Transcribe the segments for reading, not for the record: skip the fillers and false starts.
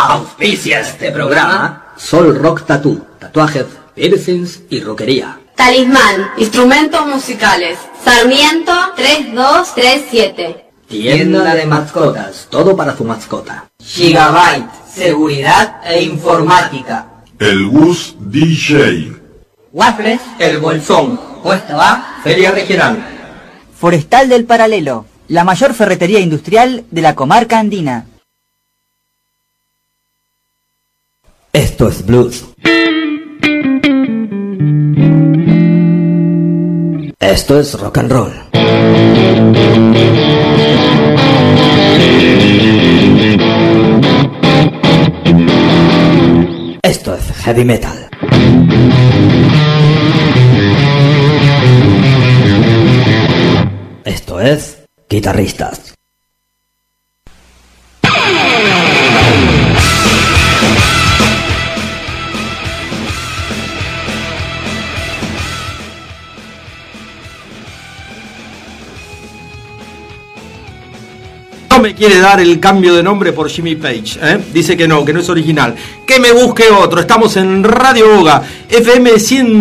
Auspicia este programa Sol Rock Tattoo, tatuajes, piercings y rockería. Talismán, instrumentos musicales, Sarmiento 3237. Tienda de mascotas, todo para su mascota. Gigabyte, seguridad e informática. El Gus DJ. Waffles, El Bolsón. Puesta va, Feria Regional. Forestal del Paralelo, la mayor ferretería industrial de la comarca andina. Esto es blues. Esto es rock and roll. Esto es heavy metal. Esto es guitarristas. No me quiere dar el cambio de nombre por Jimmy Page, dice que no es original. Que me busque otro. Estamos en Radio Boga, FM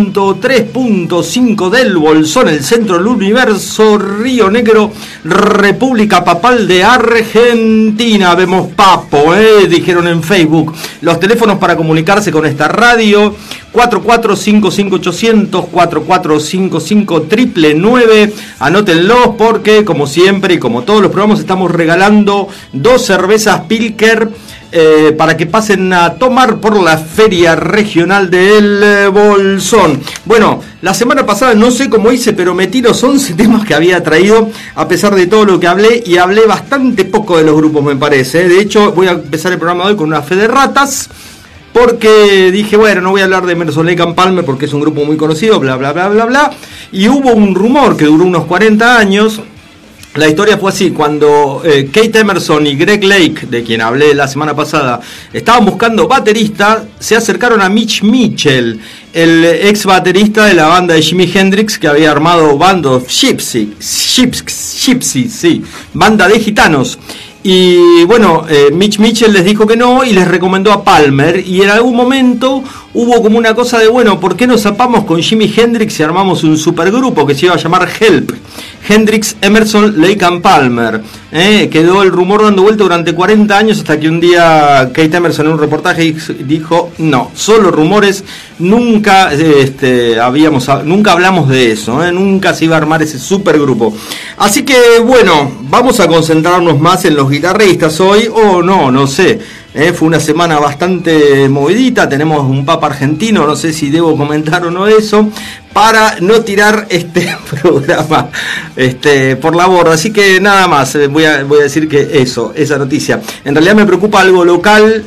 103.5 del Bolsón, el centro del universo, Río Negro, República Papal de Argentina. Vemos papo, dijeron en Facebook. Los teléfonos para comunicarse con esta radio: 4455-800, 4455-999. Anótenlos porque, como siempre y como todos los programas, estamos regalando 2 cervezas Pilker para que pasen a tomar por la Feria Regional del Bolsón. Bueno, la semana pasada no sé cómo hice, pero metí los 11 temas que había traído, a pesar de todo lo que hablé, y hablé bastante poco de los grupos, me parece. De hecho, voy a empezar el programa de hoy con una fe de ratas, porque dije, bueno, no voy a hablar de Emerson, Lake and Palmer porque es un grupo muy conocido, bla, bla, bla, bla, bla. Y hubo un rumor que duró unos 40 años. La historia fue así: cuando Kate Emerson y Greg Lake, de quien hablé la semana pasada, estaban buscando baterista, se acercaron a Mitch Mitchell, el ex baterista de la banda de Jimi Hendrix, que había armado Band of Gypsy, sí, banda de gitanos. Y bueno, Mitch Mitchell les dijo que no y les recomendó a Palmer, y en algún momento hubo como una cosa de, bueno, ¿por qué nos zapamos con Jimi Hendrix y armamos un supergrupo que se iba a llamar Help? Hendrix, Emerson, Lake and Palmer. Quedó el rumor dando vuelta durante 40 años hasta que un día Kate Emerson en un reportaje dijo, no, solo rumores, nunca hablamos de eso, nunca se iba a armar ese supergrupo. Así que bueno, vamos a concentrarnos más en los guitarristas hoy, no sé. Fue una semana bastante movidita, tenemos un papa argentino, no sé si debo comentar o no eso, para no tirar este programa por la borda. Así que nada más, voy a decir que esa noticia. En realidad me preocupa algo local,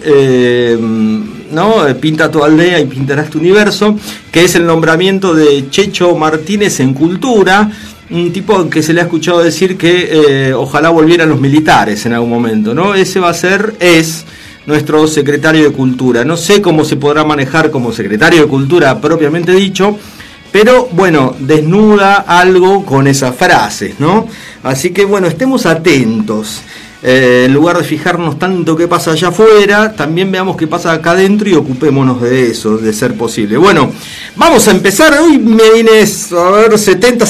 ¿no? Pinta tu aldea y pintarás tu universo, que es el nombramiento de Checho Martínez en Cultura. Un tipo que se le ha escuchado decir que ojalá volvieran los militares en algún momento, ¿no? Es nuestro secretario de Cultura. No sé cómo se podrá manejar como secretario de Cultura propiamente dicho, pero bueno, desnuda algo con esas frases, ¿no? Así que bueno, estemos atentos. En lugar de fijarnos tanto qué pasa allá afuera, también veamos qué pasa acá adentro y ocupémonos de eso, de ser posible. Bueno, vamos a empezar. Hoy me vine a ver 70,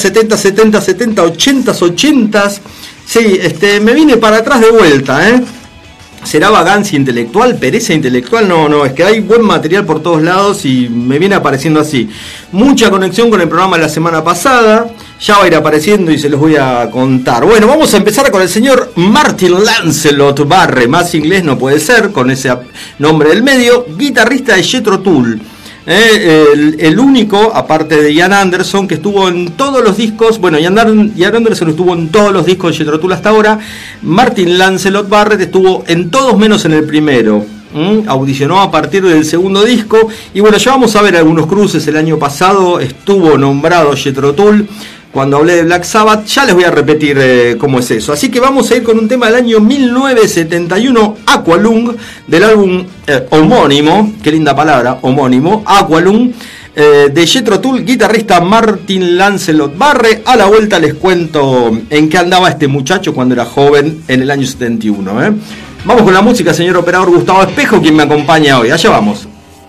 80. Sí, me vine para atrás de vuelta, ¿Será vagancia intelectual? ¿Pereza intelectual? No, es que hay buen material por todos lados y me viene apareciendo así. Mucha conexión con el programa de la semana pasada, ya va a ir apareciendo y se los voy a contar. Bueno, vamos a empezar con el señor Martin Lancelot Barre, más inglés no puede ser, con ese nombre del medio, guitarrista de Jethro Tull. El único, aparte de Ian Anderson, que estuvo en todos los discos. Bueno, Ian Anderson estuvo en todos los discos de Jethro Tull hasta ahora. Martin Lancelot Barrett estuvo en todos menos en el primero. Audicionó a partir del segundo disco. Y bueno, ya vamos a ver algunos cruces. El año pasado estuvo nombrado Jethro Tull cuando hablé de Black Sabbath. Ya les voy a repetir cómo es eso. Así que vamos a ir con un tema del año 1971, Aqualung, del álbum homónimo, qué linda palabra, homónimo, Aqualung, de Jethro Tull, guitarrista Martin Lancelot Barre. A la vuelta les cuento en qué andaba este muchacho cuando era joven en el año 71. Vamos con la música, señor operador Gustavo Espejo, quien me acompaña hoy. Allá vamos.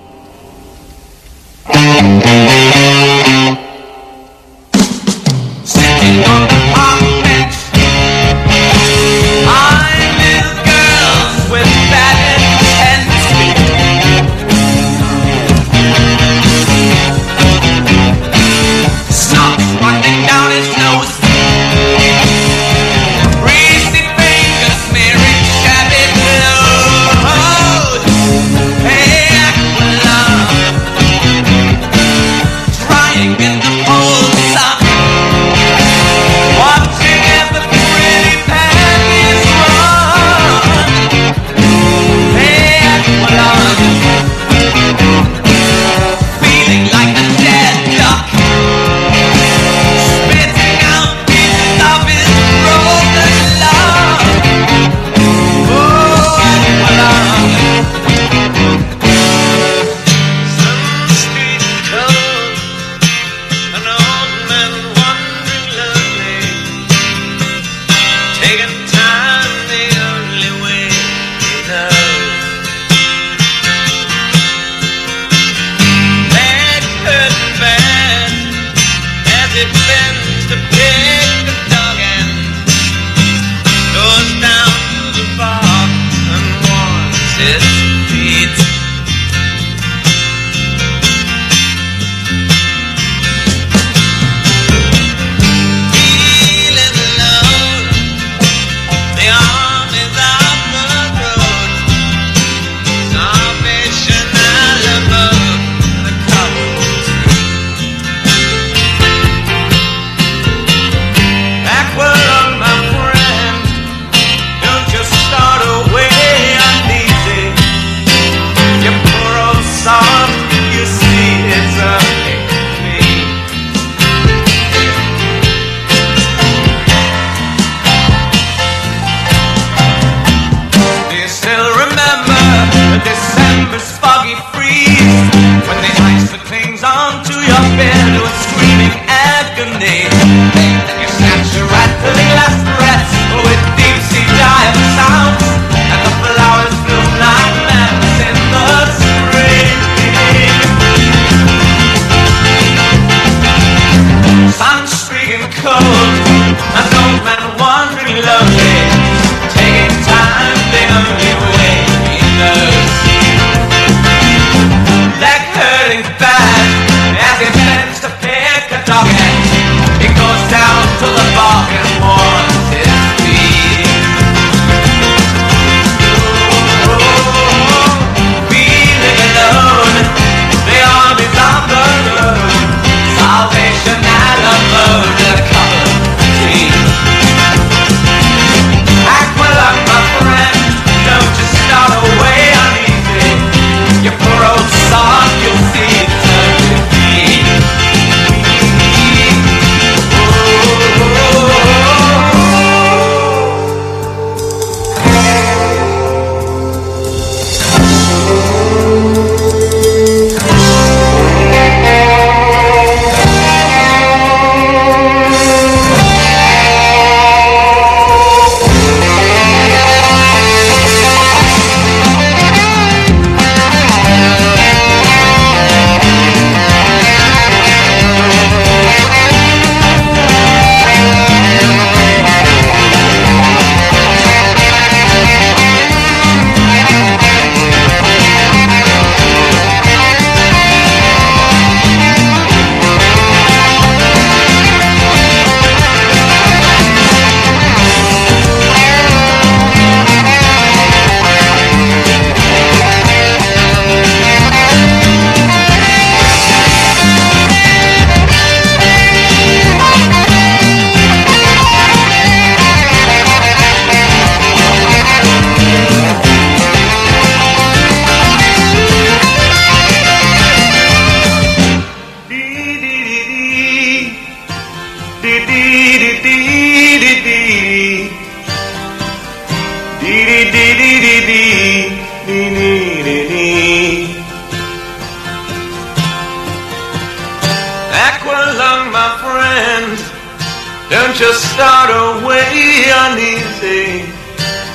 Aqualung, my friend, don't just start away uneasy.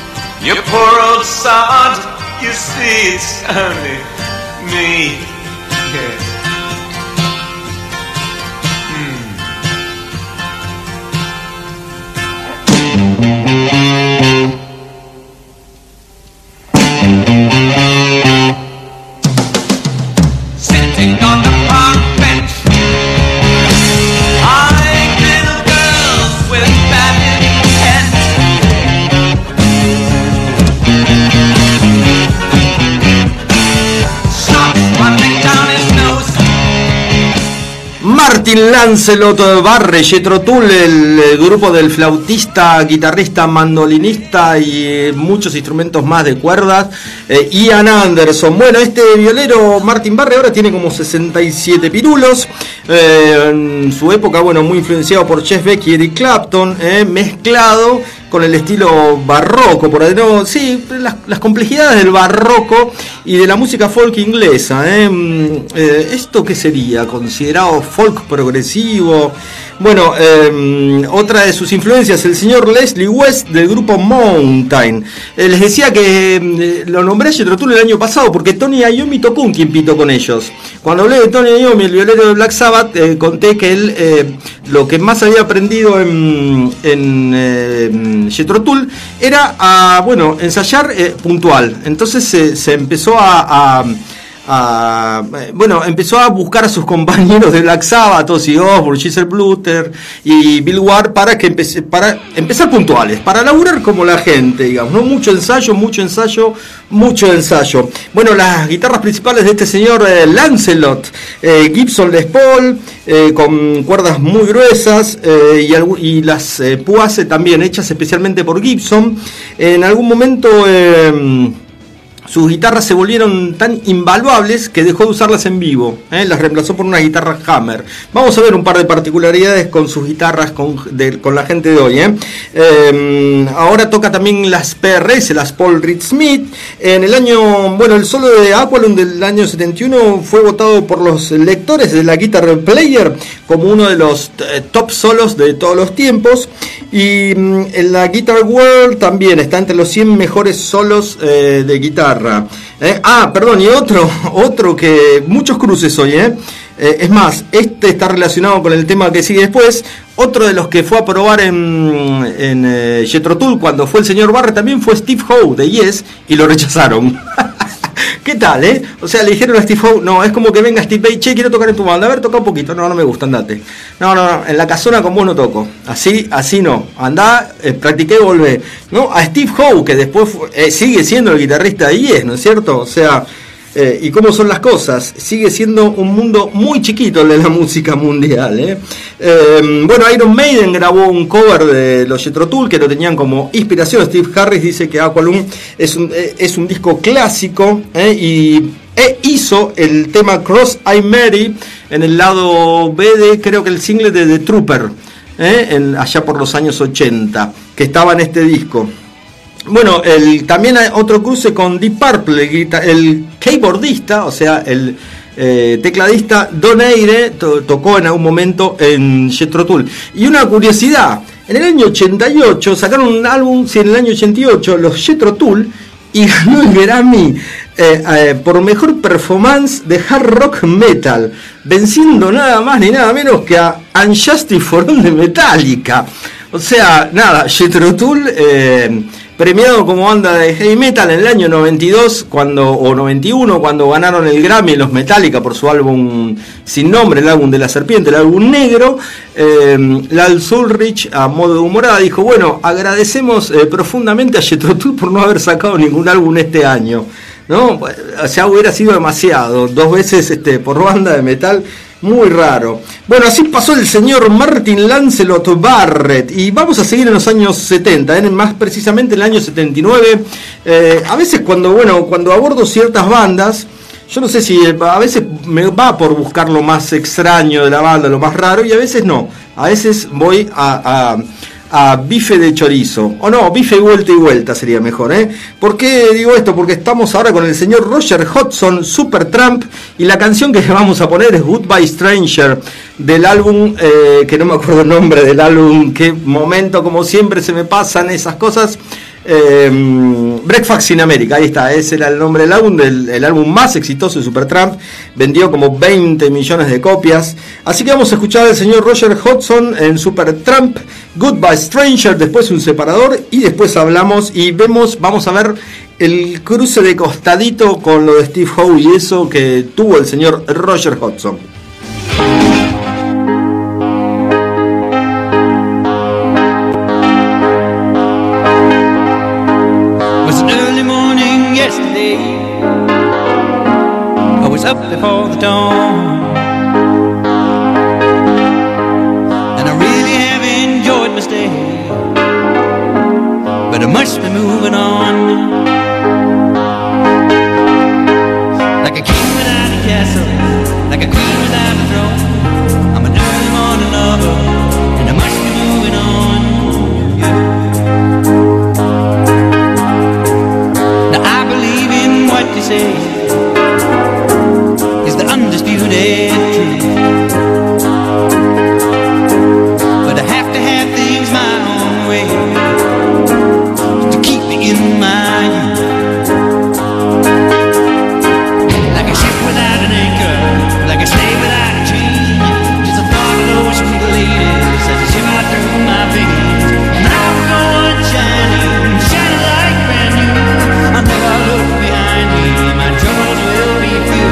You poor old sod, you see it's only me. Yeah. Sitting on the park bench, eyeing little girls with bad intent. Socks running down his nose. Martin Lancelot Barre, Jethro Tull, el grupo del flautista, guitarrista, mandolinista y muchos instrumentos más de cuerdas, Ian Anderson. Bueno, este violero Martin Barre ahora tiene como 67 pirulos. En su época, bueno, muy influenciado por Chet Beck y Eric Clapton, mezclado con el estilo barroco, por ahí, no, sí, las complejidades del barroco y de la música folk inglesa. ¿Esto qué sería? ¿Considerado folk progresivo? Bueno, otra de sus influencias, el señor Leslie West del grupo Mountain. Les decía que lo nombré a Jethro Tull el año pasado porque Tony Iommi tocó un tiempito con ellos. Cuando hablé de Tony Iommi, el violero de Black Sabbath, conté que él lo que más había aprendido en Jethro Tull era bueno, ensayar puntual. Entonces se empezó empezó a buscar a sus compañeros de Black Sabbath, Ozzy Osbourne, Geezer Butler y Bill Ward para empezar puntuales, para laburar como la gente, digamos, ¿no? Mucho ensayo. Bueno, las guitarras principales de este señor Lancelot, Gibson Les Paul, con cuerdas muy gruesas, y las púas también hechas especialmente por Gibson. En algún momento sus guitarras se volvieron tan invaluables que dejó de usarlas en vivo, las reemplazó por una guitarra Hammer. Vamos a ver un par de particularidades con sus guitarras con la gente de hoy. Ahora toca también las PRS, las Paul Reed Smith. En el año, el solo de Aqualung del año 71 fue votado por los lectores de la Guitar Player como uno de los top solos de todos los tiempos. Y en la Guitar World también está entre los 100 mejores solos de guitarra. Y otro que muchos cruces hoy, es más, este está relacionado con el tema que sigue después. Otro de los que fue a probar en Jethro Tull cuando fue el señor Barre también fue Steve Howe de Yes, y lo rechazaron. ¿Qué tal, O sea, le dijeron a Steve Howe, no, es como que venga Steve Vai, che, quiero tocar en tu banda, a ver, toca un poquito. No me gusta, andate. No, en la casona con vos no toco. Así no. Andá, practiqué y volvé. No, a Steve Howe, que después sigue siendo el guitarrista de Yes, ¿no es cierto? O sea, y cómo son las cosas. Sigue siendo un mundo muy chiquito el de la música mundial, Iron Maiden grabó un cover de los Jethro Tull que lo tenían como inspiración. Steve Harris dice que Aqualung es un disco clásico, y hizo el tema Cross I Mary en el lado B de, creo que el single de The Trooper, allá por los años 80, que estaba en este disco. Bueno, también hay otro cruce con Deep Purple, el keyboardista, o sea, el tecladista Don Aire tocó en algún momento en Jethro Tull. Y una curiosidad, en el año 88 sacaron un álbum, en el año 88, los Jethro Tull, y ganó el Grammy por mejor performance de hard rock metal, venciendo nada más ni nada menos que a Unjustice for All de Metallica. O sea, nada, Jethro Tull premiado como banda de heavy metal en el año 92 o 91, cuando ganaron el Grammy los Metallica por su álbum sin nombre, el álbum de la serpiente, el álbum negro. Lars Ulrich, a modo de humorada, dijo, bueno, agradecemos profundamente a Jethro Tull por no haber sacado ningún álbum este año, ¿no? O sea, hubiera sido demasiado, 2 veces por banda de metal. Muy raro. Bueno, así pasó el señor Martin Lancelot Barrett. Y vamos a seguir en los años 70, más precisamente en el año 79. A veces cuando abordo ciertas bandas, yo no sé si a veces me va por buscar lo más extraño de la banda, lo más raro, y a veces no. A veces voy a bife de chorizo, o no, bife vuelta y vuelta sería mejor, ¿Por qué digo esto? Porque estamos ahora con el señor Roger Hodgson, Supertramp, y la canción que vamos a poner es Goodbye Stranger, del álbum, que no me acuerdo el nombre del álbum, qué momento, como siempre se me pasan esas cosas, Breakfast in America, ahí está, ese era el nombre del álbum, el álbum más exitoso de Supertramp, vendió como 20 millones de copias. Así que vamos a escuchar al señor Roger Hodgson en Supertramp, Goodbye Stranger, después un separador y después hablamos y vamos a ver el cruce de costadito con lo de Steve Howe y eso que tuvo el señor Roger Hodgson. Up before the dawn, and I really have enjoyed my stay, but I must be moving on. Like a king without a castle, like a queen without a throne, I'm an early morning lover, and I must be moving on. Yeah. Now I believe in what you say, undisputed truth, but I have to have things my own way to keep me in my youth. Like a ship without an anchor, like a slave without a chain, just a thought of those sweet ladies as they shimmer through my veins. Now we're going shining, shining like brand new. I'll never look behind me, my troubles will be few.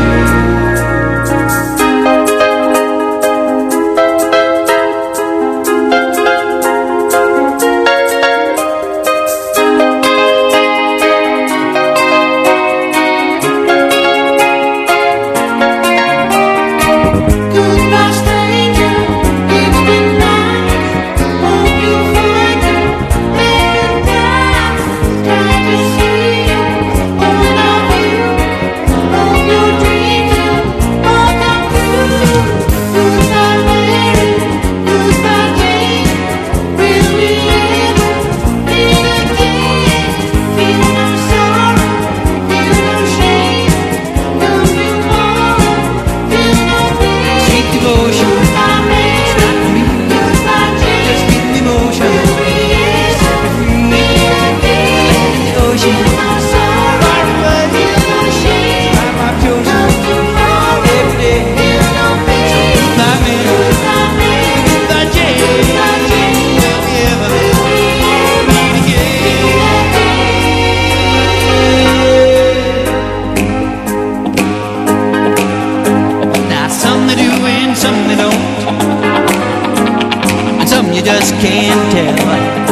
Just can't tell.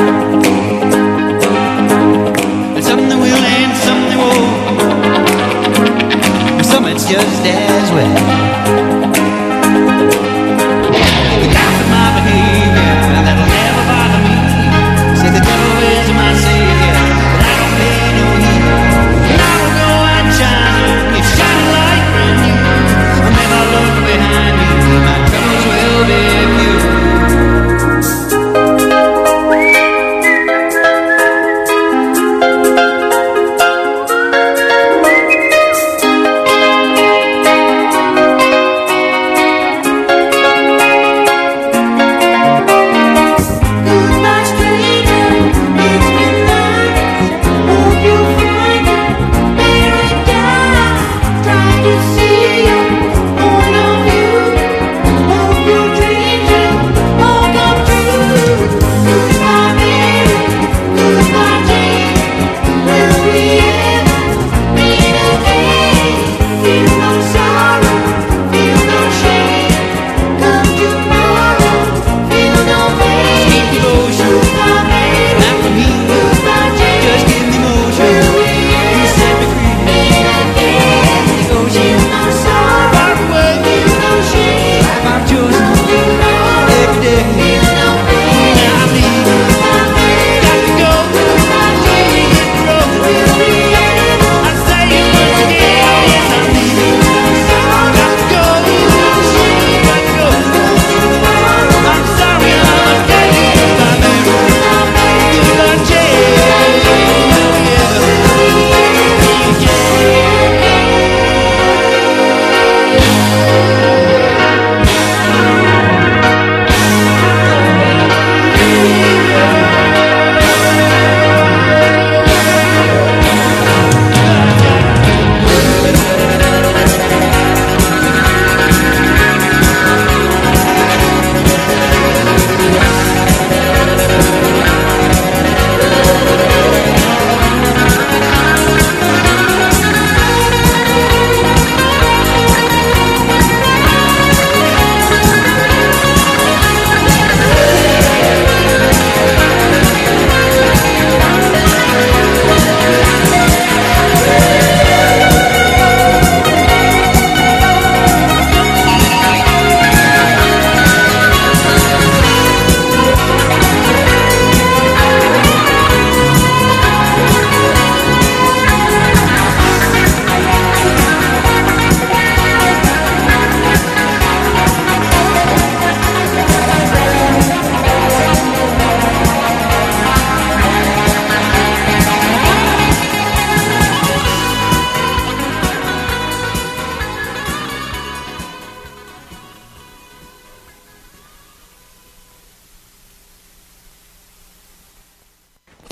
And some they will and some they won't. And some it's just as well. The guys of my behavior that'll never bother me. Say the devil is my savior, but I don't pay no heed. And I will go out shining, it's shining like brand new. I'll never look behind me, my troubles will be few.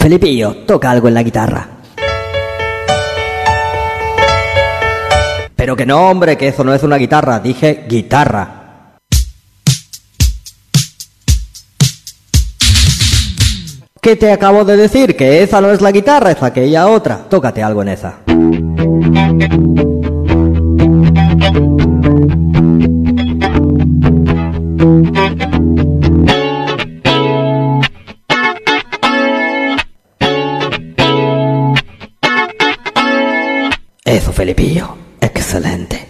Felipillo, toca algo en la guitarra. Pero que no, hombre, que eso no es una guitarra, dije guitarra. ¿Qué te acabo de decir? Que esa no es la guitarra, es aquella otra. Tócate algo en esa. Eso, Felipillo. Excelente.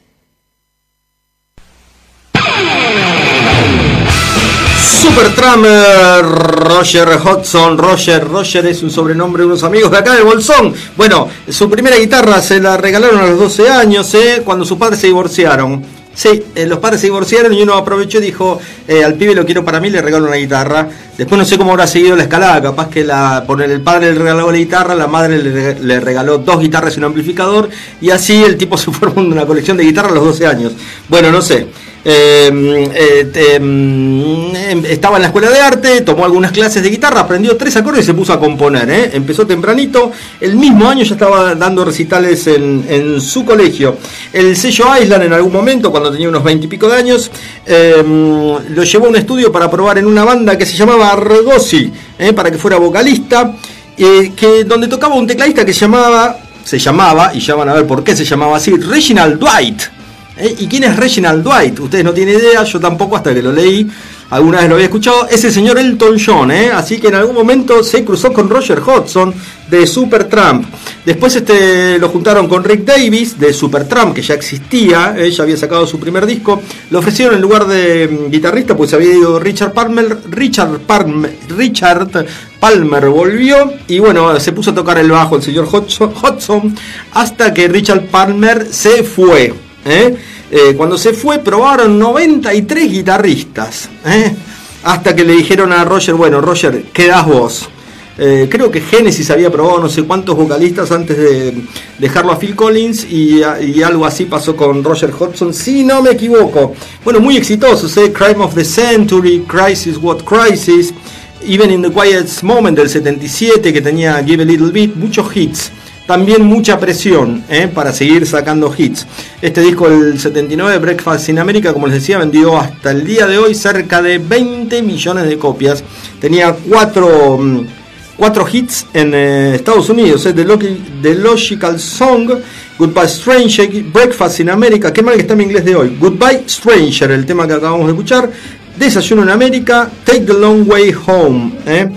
Supertramp, Roger Hodgson. Roger es un sobrenombre de unos amigos de acá de Bolsón. Bueno, su primera guitarra se la regalaron a los 12 años, cuando sus padres se divorciaron. Sí, los padres se divorciaron y uno aprovechó y dijo, al pibe lo quiero para mí, le regalo una guitarra. Después no sé cómo habrá seguido la escalada, capaz que el padre le regaló la guitarra, la madre le regaló 2 guitarras y un amplificador, y así el tipo se formó una colección de guitarras a los 12 años. Bueno, no sé. Estaba en la escuela de arte, tomó algunas clases de guitarra, aprendió 3 acordes y se puso a componer. Empezó tempranito, el mismo año ya estaba dando recitales en su colegio. El sello Island en algún momento, cuando tenía unos 20 y pico de años, lo llevó a un estudio para probar en una banda que se llamaba Argosy, para que fuera vocalista, donde tocaba un tecladista que se llamaba, y ya van a ver por qué se llamaba así, Reginald Dwight. ¿Y quién es Reginald Dwight? Ustedes no tienen idea, yo tampoco hasta que lo leí, alguna vez lo había escuchado. Es el señor Elton John, así que en algún momento se cruzó con Roger Hodgson de Supertramp. Después lo juntaron con Rick Davies de Supertramp, que ya existía, ya había sacado su primer disco. Lo ofrecieron en lugar de guitarrista, pues había ido Richard Palmer volvió y bueno, se puso a tocar el bajo el señor Hodgson hasta que Richard Palmer se fue. Cuando se fue probaron 93 guitarristas, hasta que le dijeron a Roger, bueno, Roger, quedás vos. Creo que Genesis había probado no sé cuántos vocalistas antes de dejarlo a Phil Collins, y algo así pasó con Roger Hodgson, si no me equivoco. Bueno, muy exitosos, Crime of the Century, Crisis What Crisis, Even in the Quietest Moment del 77, que tenía Give a Little Bit, muchos hits. También mucha presión para seguir sacando hits. Este disco del 79, Breakfast in America, como les decía, vendió hasta el día de hoy cerca de 20 millones de copias. Tenía 4 hits en Estados Unidos. The Logical Song, Goodbye Stranger, Breakfast in America. Qué mal que está mi inglés de hoy. Goodbye Stranger, el tema que acabamos de escuchar. Desayuno en América, Take the Long Way Home.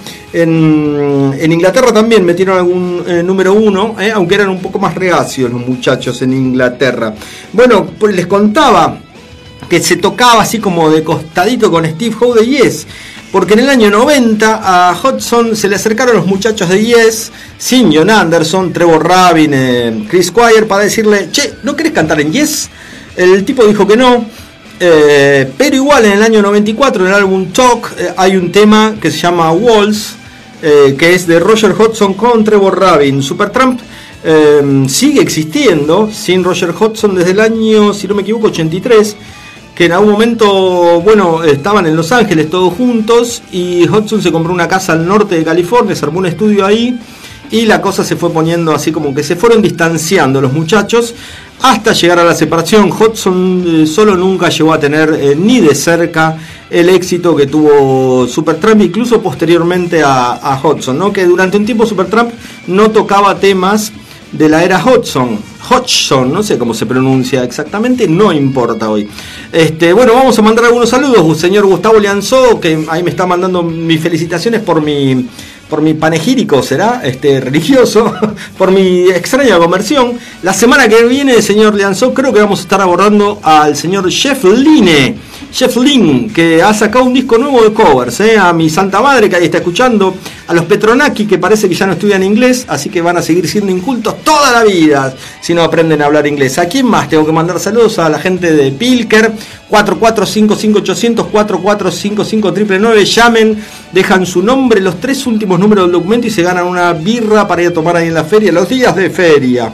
En Inglaterra también metieron algún número 1, aunque eran un poco más reacios los muchachos en Inglaterra. Bueno, pues les contaba que se tocaba así como de costadito con Steve Howe de Yes, porque en el año 90 a Hodgson se le acercaron los muchachos de Yes, sin John Anderson, Trevor Rabin, Chris Squire, para decirle, che, ¿no querés cantar en Yes? El tipo dijo que no. Pero igual en el año 94 en el álbum Talk hay un tema que se llama Walls, que es de Roger Hodgson con Trevor Rabin. Supertramp sigue existiendo sin Roger Hodgson desde el año, si no me equivoco, 83, que en algún momento, bueno, estaban en Los Ángeles todos juntos y Hodgson se compró una casa al norte de California, se armó un estudio ahí y la cosa se fue poniendo así como que se fueron distanciando los muchachos hasta llegar a la separación. Hodgson solo nunca llegó a tener ni de cerca el éxito que tuvo Supertramp, incluso posteriormente a Hodgson, ¿no? Que durante un tiempo Supertramp no tocaba temas de la era Hodgson, no sé cómo se pronuncia exactamente, no importa hoy. Bueno, vamos a mandar algunos saludos. Señor Gustavo Lianzó, que ahí me está mandando mis felicitaciones por mi panegírico, será religioso, por mi extraña conversión. La semana que viene, señor Lianzó, creo que vamos a estar abordando al señor Jeff Lynne, que ha sacado un disco nuevo de covers, a mi Santa Madre, que ahí está escuchando, a los Petronaki, que parece que ya no estudian inglés, así que van a seguir siendo incultos toda la vida si no aprenden a hablar inglés. ¿A quién más? Tengo que mandar saludos a la gente de Pilker, 4455800, 4455999, llamen, dejan su nombre, los 3 últimos números del documento y se ganan una birra para ir a tomar ahí en la feria, los días de feria.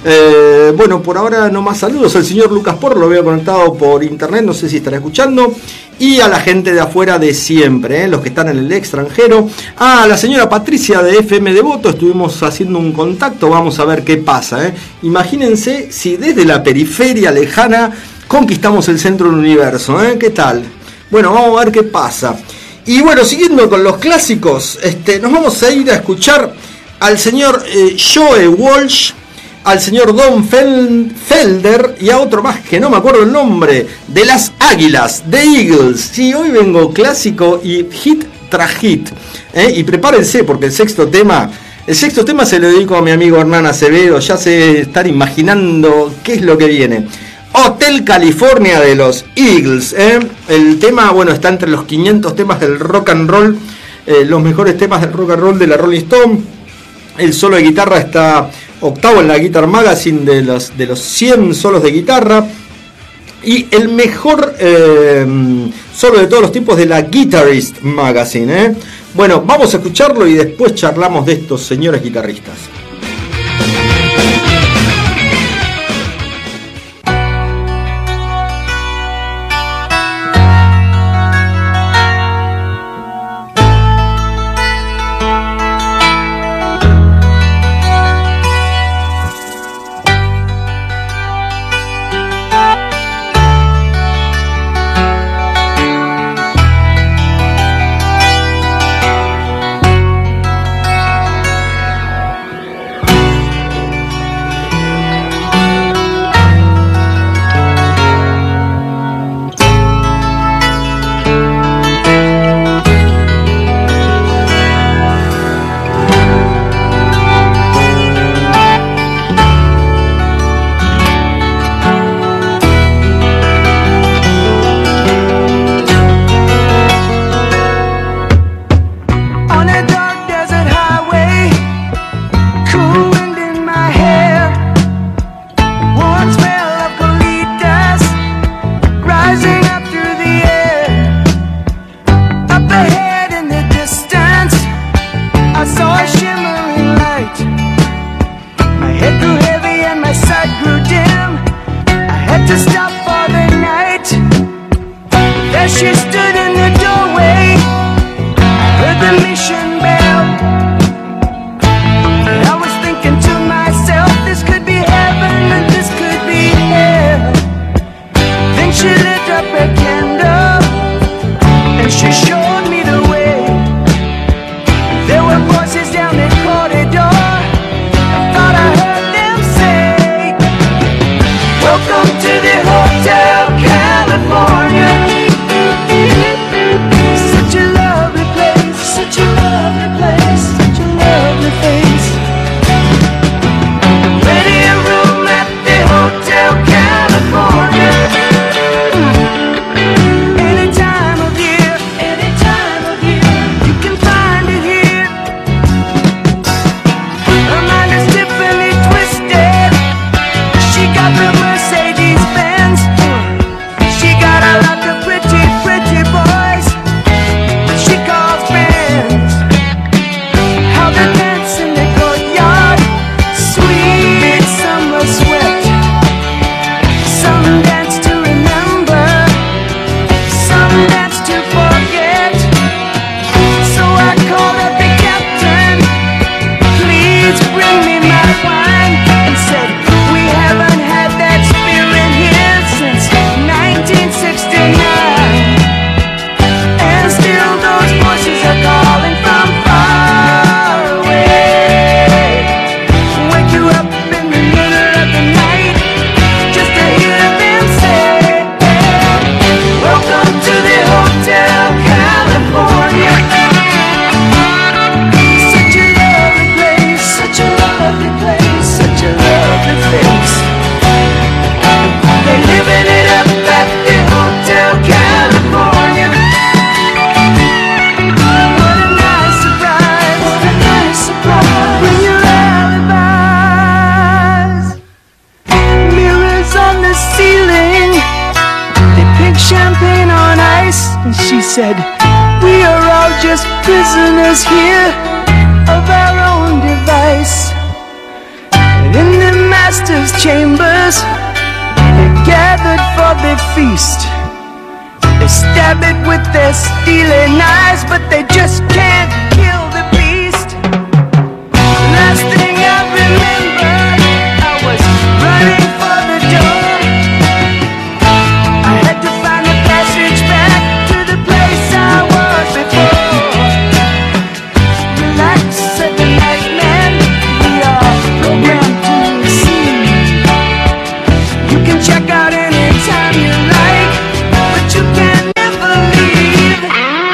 Bueno, por ahora no más saludos al señor Lucas Porro, lo veo conectado por internet, no sé si estará escuchando. Y a la gente de afuera de siempre, los que están en el extranjero. A la señora Patricia de FM Devoto, estuvimos haciendo un contacto, vamos a ver qué pasa. Imagínense si desde la periferia lejana conquistamos el centro del universo. ¿Qué tal? Bueno, vamos a ver qué pasa. Y bueno, siguiendo con los clásicos, nos vamos a ir a escuchar al señor Joe Walsh, al señor Don Felder y a otro más que no me acuerdo el nombre, de las Águilas, de Eagles. Sí, hoy vengo clásico y hit tras hit. Y prepárense porque el sexto tema se lo dedico a mi amigo Hernán Acevedo. Ya se están imaginando qué es lo que viene. Hotel California de los Eagles. El tema, bueno, está entre los 500 temas del rock and roll, los mejores temas del rock and roll de la Rolling Stone. El solo de guitarra está octavo en la Guitar Magazine de los 100 solos de guitarra. Y el mejor solo de todos los tiempos de la Guitarist Magazine. Bueno, vamos a escucharlo y después charlamos de estos señores guitarristas. said, we are all just prisoners here of our own device. And in the mass master's chambers. They're gathered for their feast. They stab it with their steely knives, but they just can't kill the beast. Last thing I remember, I was running for the door. I had to find a passage back to the place I was before. Relax, said the night man, we are programmed to receive. You can check out anytime you like, but you can never leave.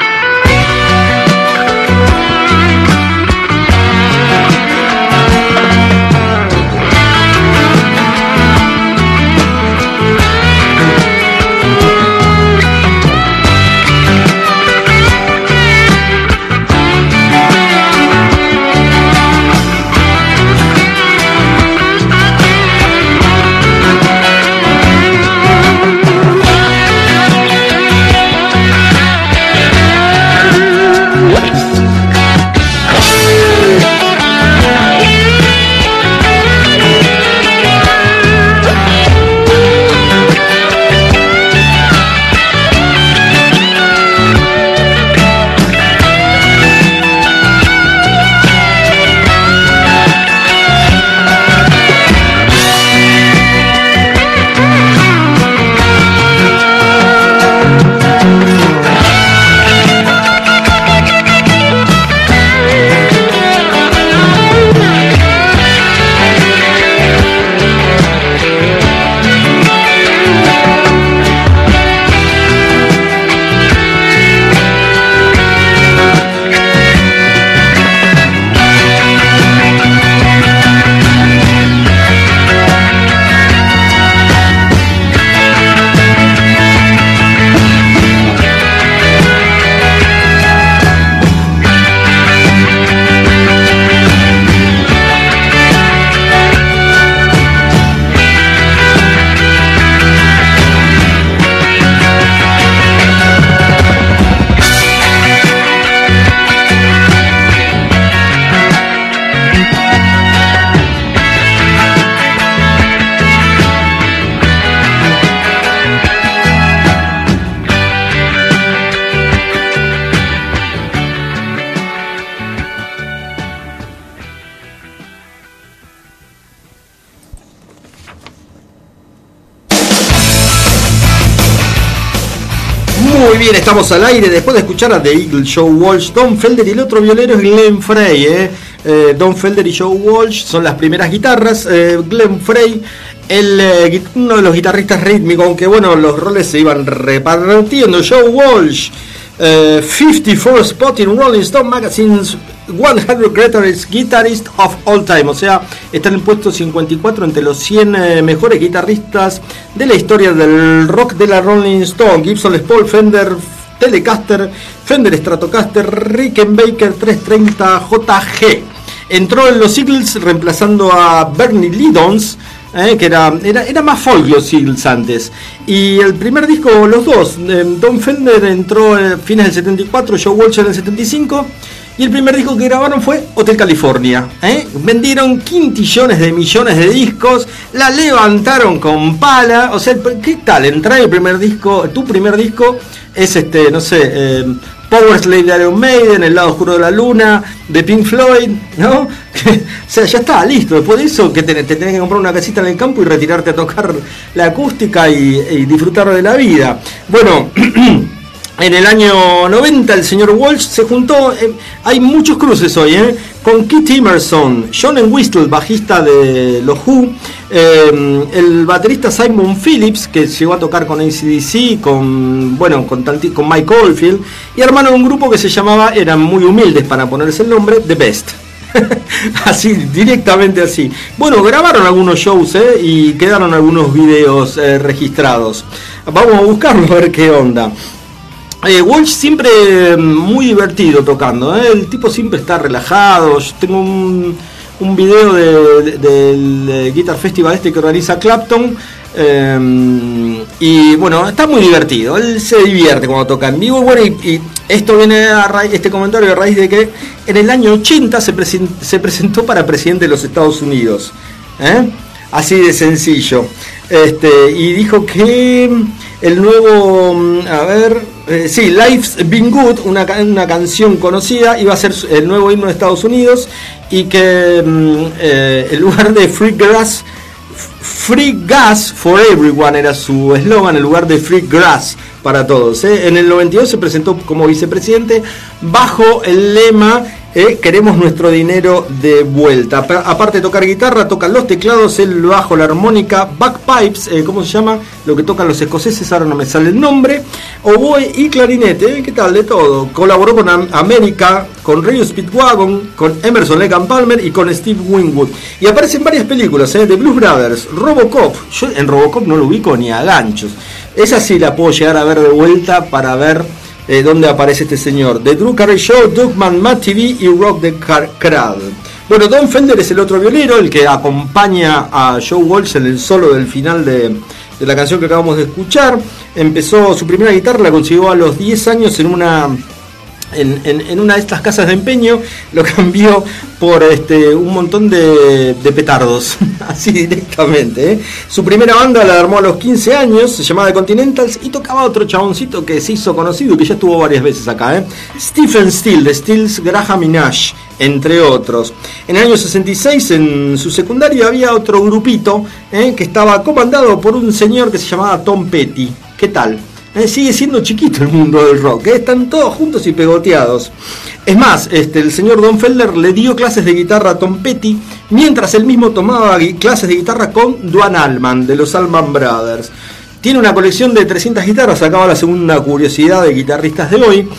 Muy bien, estamos al aire después de escuchar a The Eagles, Joe Walsh, Don Felder y el otro violero es Glenn Frey. Don Felder y Joe Walsh son las primeras guitarras. Glenn Frey, uno de los guitarristas rítmicos, aunque bueno, los roles se iban repartiendo. Joe Walsh, 54 spot in Rolling Stone Magazine's 100 Greatest Guitarists of All Time, o sea, está en el puesto 54 entre los 100 mejores guitarristas de la historia del rock de la Rolling Stone. Gibson Les Paul, Fender Telecaster, Fender Stratocaster, Rickenbacker 330 JG. Entró en los Eagles reemplazando a Bernie Lidons, que era más folk los Eagles antes. Y el primer disco, los dos, Don Fender entró en fines del 74, Joe Walsh en el 75. Y el primer disco que grabaron fue Hotel California. Vendieron quintillones de millones de discos, la levantaron con pala. O sea, ¿qué tal? Entrar el primer disco, tu primer disco es no sé, Power Slave de Iron Maiden, El lado oscuro de la luna, de Pink Floyd, ¿no? O sea, ya está, listo. Después de eso, que te tenés que comprar una casita en el campo y retirarte a tocar la acústica y disfrutar de la vida. Bueno. En el año 90 el señor Walsh se juntó, hay muchos cruces hoy, con Keith Emerson, John Entwistle, bajista de los Who, el baterista Simon Phillips, que llegó a tocar con AC/DC, con Mike Oldfield, y armaron un grupo que se llamaba, eran muy humildes para ponerse el nombre, The Best. Así, directamente así. Bueno, grabaron algunos shows y quedaron algunos videos registrados. Vamos a buscarlo a ver qué onda. Walsh siempre muy divertido tocando, el tipo siempre está relajado. Yo tengo un video del Guitar Festival que organiza Clapton, y bueno, está muy divertido, él se divierte cuando toca en vivo. Bueno, y esto viene a raíz, este comentario a raíz de que en el año 80 se presentó para presidente de los Estados Unidos, Así de sencillo. Y dijo que el nuevo, Life's Been Good, una canción conocida, iba a ser el nuevo himno de Estados Unidos, y que en lugar de Free Gas for Everyone era su eslogan, en lugar de Free Grass para todos. En el 92 se presentó como vicepresidente bajo el lema queremos nuestro dinero de vuelta. Aparte de tocar guitarra, tocan los teclados, el bajo, la armónica, bagpipes, ¿cómo se llama? Lo que tocan los escoceses, ahora no me sale el nombre, oboe y clarinete, ¿qué tal? De todo. Colaboró con América, con Radio Speedwagon, con Emerson Lake and Palmer y con Steve Winwood. Y aparece en varias películas, The Blues Brothers, Robocop. Yo en Robocop no lo ubico ni a ganchos. Esa sí la puedo llegar a ver de vuelta para ver dónde aparece este señor. The Drew Carey Show, Duckman, Matt TV y Rock the Cradle. Bueno, Don Felder es el otro violero, el que acompaña a Joe Walsh en el solo del final de la canción que acabamos de escuchar. Empezó su primera guitarra, la consiguió a los 10 años en una de estas casas de empeño. Lo cambió por un montón de petardos, así directamente. Su primera banda la armó a los 15 años, se llamaba The Continentals, y tocaba otro chaboncito que se hizo conocido y que ya estuvo varias veces acá, Stephen Steele, de Steele's, Graham y Nash, entre otros. En el año 66, en su secundario, había otro grupito que estaba comandado por un señor que se llamaba Tom Petty. ¿Qué tal? Sigue siendo chiquito el mundo del rock, están todos juntos y pegoteados. Es más, el señor Don Felder le dio clases de guitarra a Tom Petty, mientras él mismo tomaba clases de guitarra con Duane Allman, de los Allman Brothers. Tiene una colección de 300 guitarras, acaba la segunda curiosidad de guitarristas de hoy.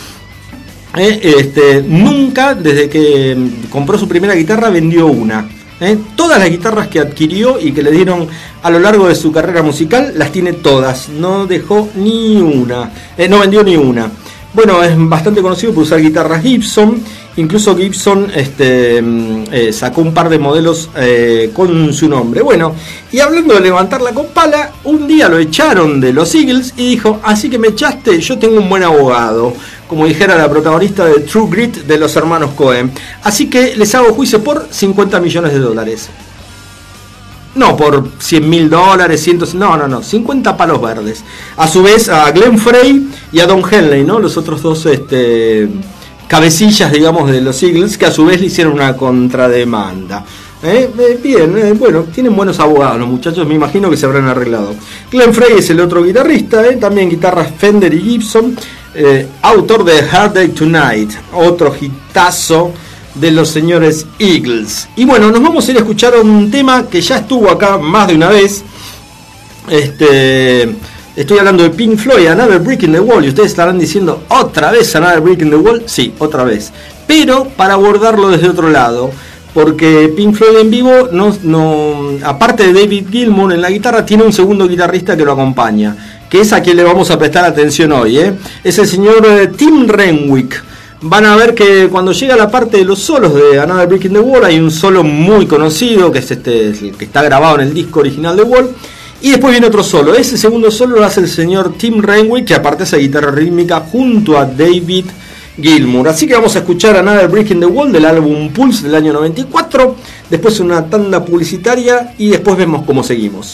Nunca, desde que compró su primera guitarra, vendió una. Todas las guitarras que adquirió y que le dieron a lo largo de su carrera musical, las tiene todas, no dejó ni una, no vendió ni una. Bueno, es bastante conocido por usar guitarras Gibson, incluso Gibson sacó un par de modelos con su nombre. Bueno, y hablando de levantarla con pala, un día lo echaron de los Eagles y dijo, así que me echaste, yo tengo un buen abogado, como dijera la protagonista de True Grit de los hermanos Coen. Así que les hago juicio por $50 millones. No por $100.000, no, 50 palos verdes. A su vez a Glenn Frey y a Don Henley, ¿no? Los otros dos cabecillas, digamos, de los Eagles, que a su vez le hicieron una contrademanda. Bien, bueno, tienen buenos abogados los muchachos, me imagino que se habrán arreglado. Glenn Frey es el otro guitarrista, también guitarras Fender y Gibson, autor de Hard Day Tonight, otro hitazo de los señores Eagles. Y bueno, nos vamos a ir a escuchar un tema que ya estuvo acá más de una vez. Estoy hablando de Pink Floyd, Another Brick in the Wall, y ustedes estarán diciendo, ¿otra vez Another Brick in the Wall? Sí, otra vez, pero para abordarlo desde otro lado, porque Pink Floyd en vivo, aparte de David Gilmour en la guitarra, tiene un segundo guitarrista que lo acompaña, que es a quien le vamos a prestar atención hoy, es el señor Tim Renwick. Van a ver que cuando llega la parte de los solos de Another Brick in the Wall, hay un solo muy conocido, que es el que está grabado en el disco original de Wall, y después viene otro solo. Ese segundo solo lo hace el señor Tim Renwick, que aparte hace guitarra rítmica junto a David Gilmour. Así que vamos a escuchar Another Brick in the Wall del álbum Pulse del año 94, después una tanda publicitaria y después vemos cómo seguimos.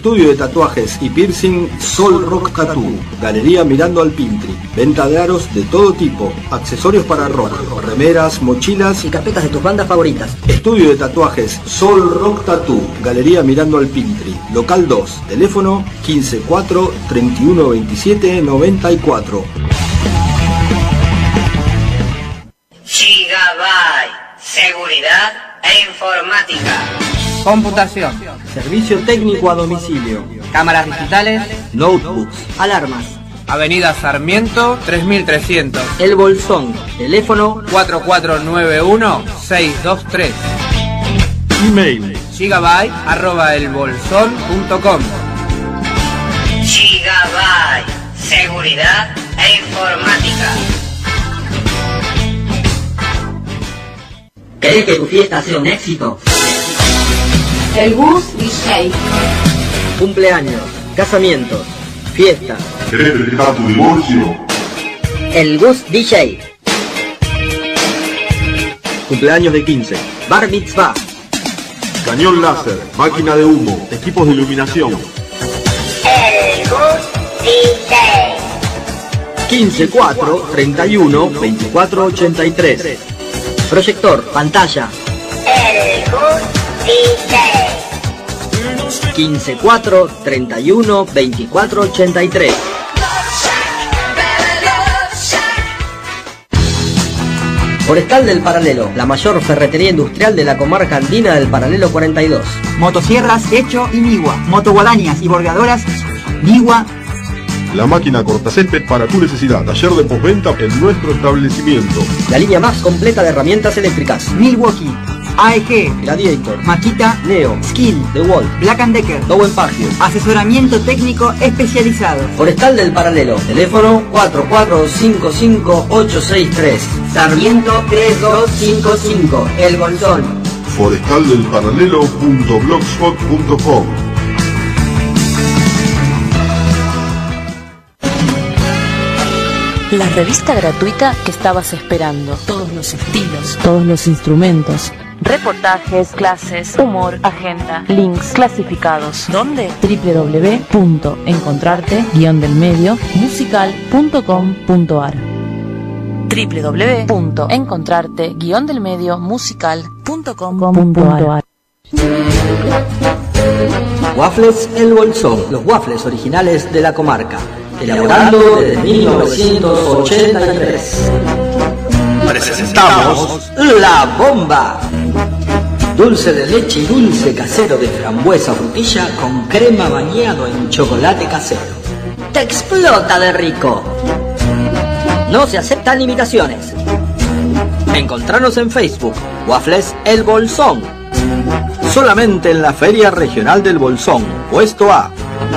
Estudio de tatuajes y piercing Sol Rock Tattoo. Galería mirando al Pintri. Venta de aros de todo tipo. Accesorios para rock. Remeras, mochilas y carpetas de tus bandas favoritas. Estudio de tatuajes Sol Rock Tattoo. Galería mirando al Pintri. Local 2. Teléfono 154 31 27 94. Gigabyte. Seguridad e informática. Computación. Servicio técnico a domicilio. Cámaras digitales. Notebooks. Alarmas. Avenida Sarmiento 3300. El Bolsón. Teléfono 4491-623. Email gigabyte@elbolsón.com. Gigabyte. Seguridad e informática. ¿Querés que tu fiesta sea un éxito? El Gus DJ. Cumpleaños, casamientos, fiestas. ¿Querés festejar tu divorcio? El Gus DJ. Cumpleaños de 15. Bar mitzvah. Cañón láser, máquina de humo, equipos de iluminación. El Gus DJ. 15 4 31 24 83. Proyector, pantalla. El Gus DJ. 15 4 31 24 83. Forestal del Paralelo, la mayor ferretería industrial de la comarca andina del Paralelo 42. Motosierras Hecho y Nigua. Motoguadañas y bordadoras Nigua. La máquina cortacésped para tu necesidad. Taller de postventa en nuestro establecimiento. La línea más completa de herramientas eléctricas. Milwaukee. AEG. Gladiator. Makita. Neo. Skill. DeWalt. Black & Decker. Dowen Pagio. Asesoramiento técnico especializado. Forestal del Paralelo. Teléfono 4455863. Sarmiento 3255. El Bolsón. Forestaldelparalelo.blogspot.com. La revista gratuita que estabas esperando. Todos los estilos, todos los instrumentos. Reportajes, clases, humor, agenda, links clasificados. ¿Dónde? www.encontrarte-delmedio-musical.com.ar www.encontrarte-delmedio-musical.com.ar Waffles El Bolsón. Los waffles originales de la comarca. Elaborando desde 1983. Presentamos La Bomba. Dulce de leche y dulce casero de frambuesa frutilla con crema bañado en chocolate casero. ¡Te explota de rico! No se aceptan imitaciones. Encontranos en Facebook, Waffles El Bolsón. Solamente en la Feria Regional del Bolsón, puesto A.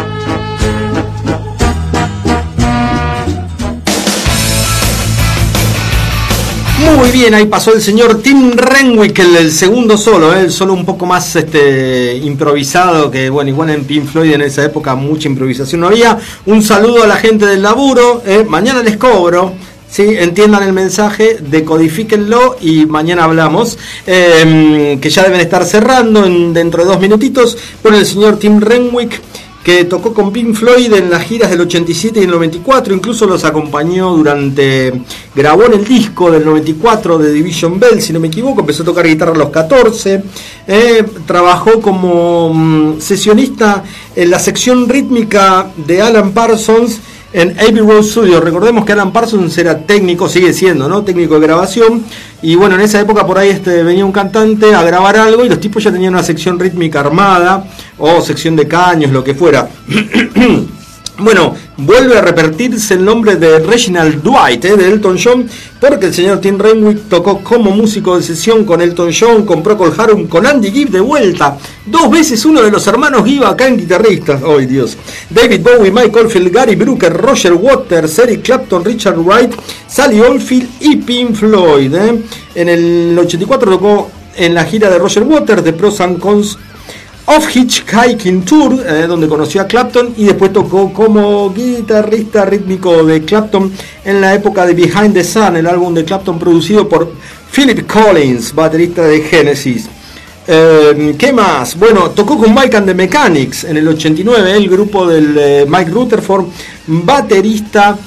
Muy bien, ahí pasó el señor Tim Renwick, el segundo solo, el solo un poco más improvisado, que bueno, igual en Pink Floyd en esa época mucha improvisación no había. Un saludo a la gente del laburo, mañana les cobro, ¿sí? Entiendan el mensaje, decodifíquenlo y mañana hablamos, que ya deben estar cerrando dentro de 2 minutitos. Bueno, el señor Tim Renwick, que tocó con Pink Floyd en las giras del 87 y el 94, incluso los acompañó grabó en el disco del 94 de Division Bell, si no me equivoco, empezó a tocar guitarra a los 14, trabajó como sesionista en la sección rítmica de Alan Parsons en Abbey Road Studios. Recordemos que Alan Parsons era técnico, sigue siendo, ¿no? Técnico de grabación. Y bueno, en esa época por ahí venía un cantante a grabar algo y los tipos ya tenían una sección rítmica armada o sección de caños, lo que fuera. Bueno, vuelve a repetirse el nombre de Reginald Dwight, de Elton John, porque el señor Tim Renwick tocó como músico de sesión con Elton John, con Procol Harum, con Andy Gibb de vuelta, 2 veces uno de los hermanos Gibb acá en guitarrista, ¡ay Dios! David Bowie, Mike Oldfield, Gary Brooker, Roger Waters, Eric Clapton, Richard Wright, Sally Oldfield y Pink Floyd. En el 84 tocó en la gira de Roger Waters, de Pros and Cons of Hitchhiking Tour, donde conoció a Clapton, y después tocó como guitarrista rítmico de Clapton en la época de Behind the Sun, el álbum de Clapton producido por Philip Collins, baterista de Genesis. ¿Qué más? Bueno, tocó con Mike and the Mechanics en el 89, el grupo del Mike Rutherford, baterista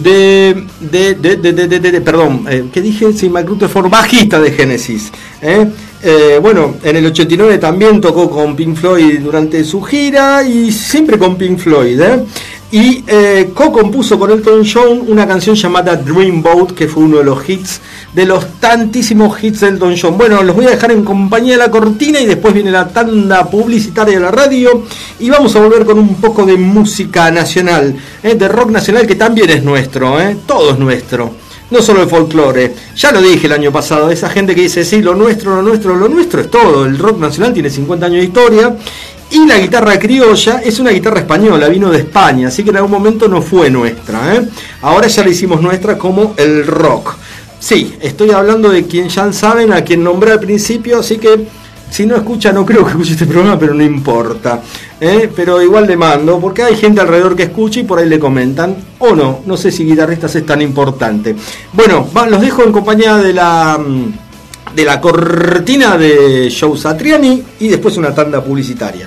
perdón, ¿qué dije? Sí, Mike Rutherford, bajista de Genesis. Bueno, en el 89 también tocó con Pink Floyd durante su gira y siempre con Pink Floyd, y co-compuso con Elton John una canción llamada Dreamboat, que fue uno de los hits, de los tantísimos hits de Elton John. Bueno, los voy a dejar en compañía de la cortina y después viene la tanda publicitaria de la radio y vamos a volver con un poco de música nacional, de rock nacional, que también es nuestro, todo es nuestro, no solo el folclore. Ya lo dije el año pasado, esa gente que dice sí, lo nuestro es todo. El rock nacional tiene 50 años de historia. Y la guitarra criolla es una guitarra española, vino de España, así que en algún momento no fue nuestra, Ahora ya la hicimos nuestra como el rock. Sí, estoy hablando de quien ya saben, a quien nombré al principio, así que si no escucha, no creo que escuche este programa, pero no importa. Pero igual le mando, porque hay gente alrededor que escucha y por ahí le comentan, o no sé si guitarristas es tan importante. Bueno, los dejo en compañía de la cortina de Joe Satriani y después una tanda publicitaria.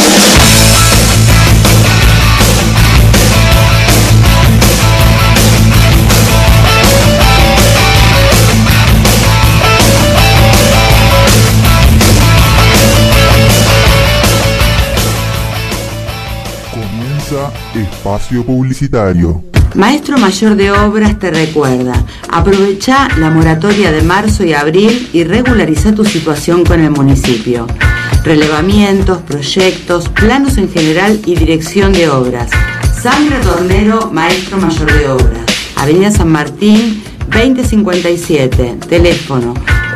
Espacio publicitario. Maestro Mayor de Obras te recuerda, aprovecha la moratoria de marzo y abril y regulariza tu situación con el municipio. Relevamientos, proyectos, planos en general y dirección de obras. Sandra Tornero, Maestro Mayor de Obras. Avenida San Martín, 2057, teléfono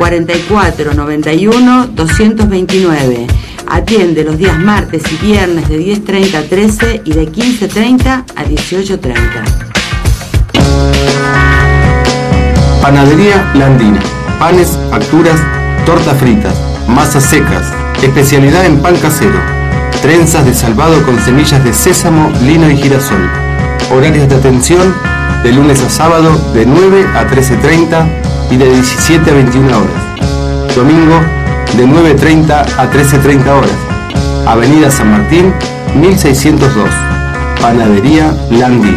4491-229. Atiende los días martes y viernes de 10:30 a 13 y de 15:30 a 18:30. Panadería Landina. Panes, facturas, tortas fritas, masas secas. Especialidad en pan casero. Trenzas de salvado con semillas de sésamo, lino y girasol. Horarios de atención de lunes a sábado de 9 a 13:30 y de 17 a 21 horas. Domingo de 9:30 a 13:30 horas. Avenida San Martín, 1602. Panadería Landina.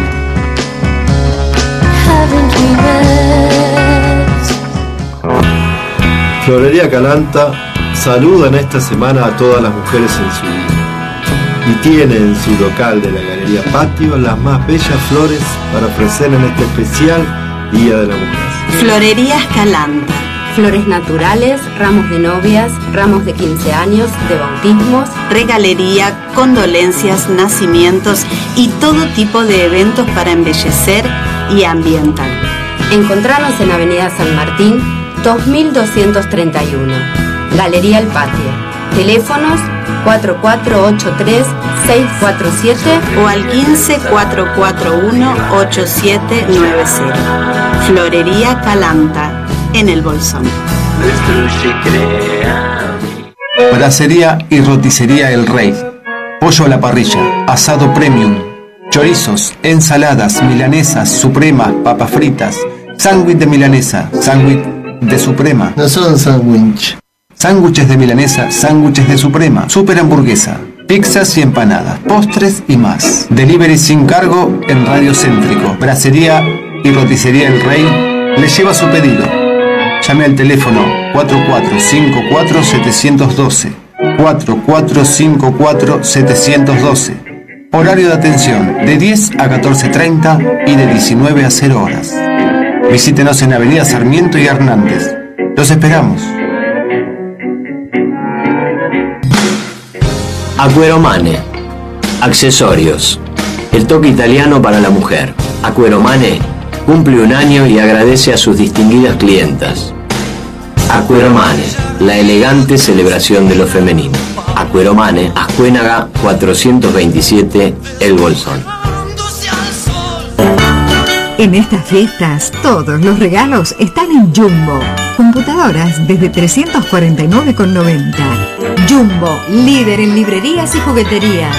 Florería Calanta saluda en esta semana a todas las mujeres en su vida y tiene en su local de la Galería Patio las más bellas flores para ofrecer en este especial Día de la Mujer. Florerías Calanta. Flores naturales, ramos de novias, ramos de 15 años, de bautismos, regalería, condolencias, nacimientos y todo tipo de eventos para embellecer y ambientar. Encontrarnos en Avenida San Martín, 2231. Galería El Patio. Teléfonos 4483-647 o al 15-441-8790. Florería Calanta. En el Bolsón. Bracería y roticería El Rey. Pollo a la parrilla, asado premium, chorizos, ensaladas, milanesas, supremas, papas fritas, sándwich de milanesa, sándwich de suprema. No son sándwich. Sándwiches de milanesa, sándwiches de suprema, super hamburguesa, pizzas y empanadas, postres y más. Delivery sin cargo en Radio Céntrico. Bracería y roticería El Rey le lleva su pedido. Llame al teléfono 4454-712. 4454-712. Horario de atención de 10 a 14:30 y de 19 a 0 horas. Visítenos en Avenida Sarmiento y Hernández. Los esperamos. Acqueromane. Accesorios. El toque italiano para la mujer. Acqueromane cumple un año y agradece a sus distinguidas clientas. Acqueromane, la elegante celebración de lo femenino. Acqueromane, Ascuénaga 427, El Bolsón. En estas fiestas, todos los regalos están en Jumbo. Computadoras desde 349,90. Jumbo, líder en librerías y jugueterías.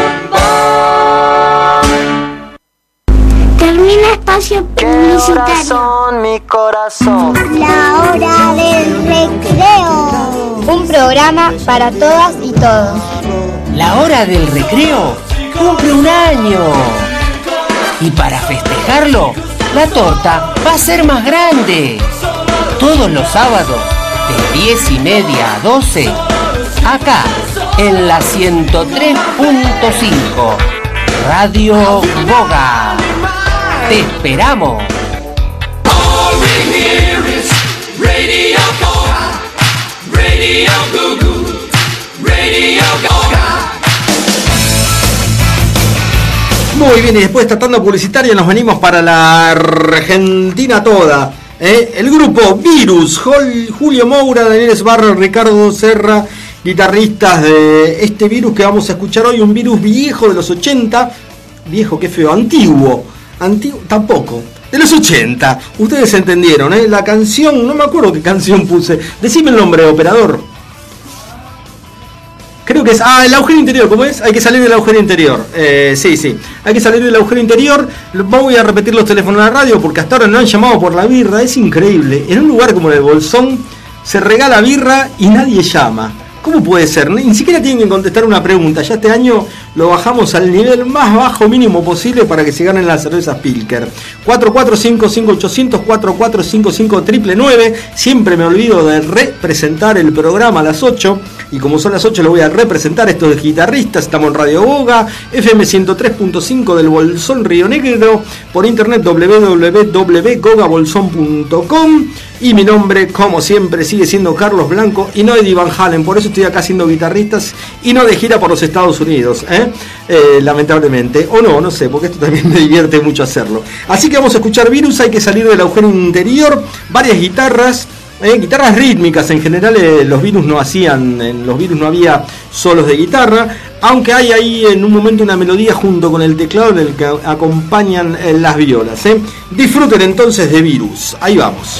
Termina espacio publicitario. Mi corazón. La hora del recreo. Un programa para todas y todos. La hora del recreo cumple un año. Y para festejarlo, la torta va a ser más grande. Todos los sábados, de 10:30 a 12, acá, en la 103.5, Radio Goga. ¡Te esperamos! All we hear is Radio Goga, Radio Gugu, Radio Goga. Muy bien, y después de esta tanda publicitaria nos venimos para la Argentina toda. El grupo Virus, Julio Moura, Daniel Esbarra, Ricardo Serra, guitarristas de este Virus que vamos a escuchar hoy, un Virus viejo de los 80, viejo, qué feo, antiguo tampoco, de los 80, ustedes entendieron, la canción, no me acuerdo qué canción puse, decime el nombre, operador. Creo que es, el agujero interior, ¿cómo es? Hay que salir del agujero interior, sí, hay que salir del agujero interior. Voy a repetir los teléfonos de la radio porque hasta ahora no han llamado por la birra, es increíble, en un lugar como el Bolsón se regala birra y nadie llama. ¿Cómo puede ser? Ni siquiera tienen que contestar una pregunta. Ya este año lo bajamos al nivel más bajo mínimo posible para que se ganen las cervezas Pilker. 4455-800, 4455-999. Siempre me olvido de representar el programa a las 8. Y como son las 8 lo voy a representar. Estos guitarristas. Estamos en Radio Goga, FM 103.5 del Bolsón Río Negro. Por internet www.gogabolsón.com. Y mi nombre, como siempre, sigue siendo Carlos Blanco y no Eddie Van Halen. Por eso estoy acá siendo guitarristas y no de gira por los Estados Unidos, lamentablemente. O no sé, porque esto también me divierte mucho hacerlo. Así que vamos a escuchar Virus, hay que salir del agujero interior. Varias guitarras, guitarras rítmicas. En general los Virus no hacían, en los Virus no había solos de guitarra. Aunque hay ahí en un momento una melodía junto con el teclado en el que acompañan las violas. Disfruten entonces de Virus. Ahí vamos.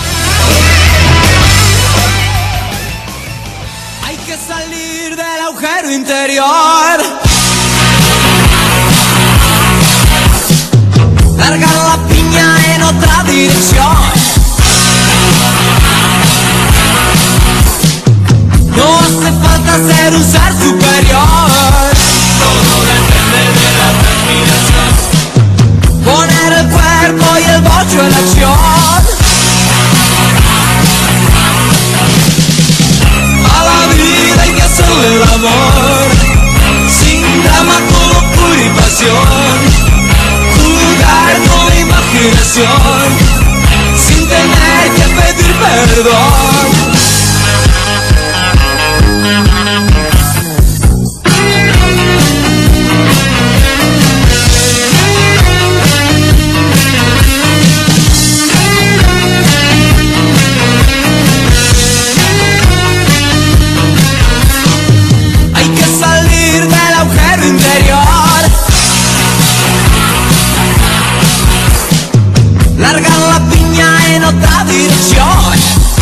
Agujero interior, largar la piña en otra dirección. No hace falta ser un ser superior, todo depende de la transpiración. Poner el cuerpo y el bocho en acción. A la vida hay que hacerle el amor, sin drama, con locura y pasión. Jugar con la imaginación, sin tener que pedir perdón. Largar la piña en otra dirección.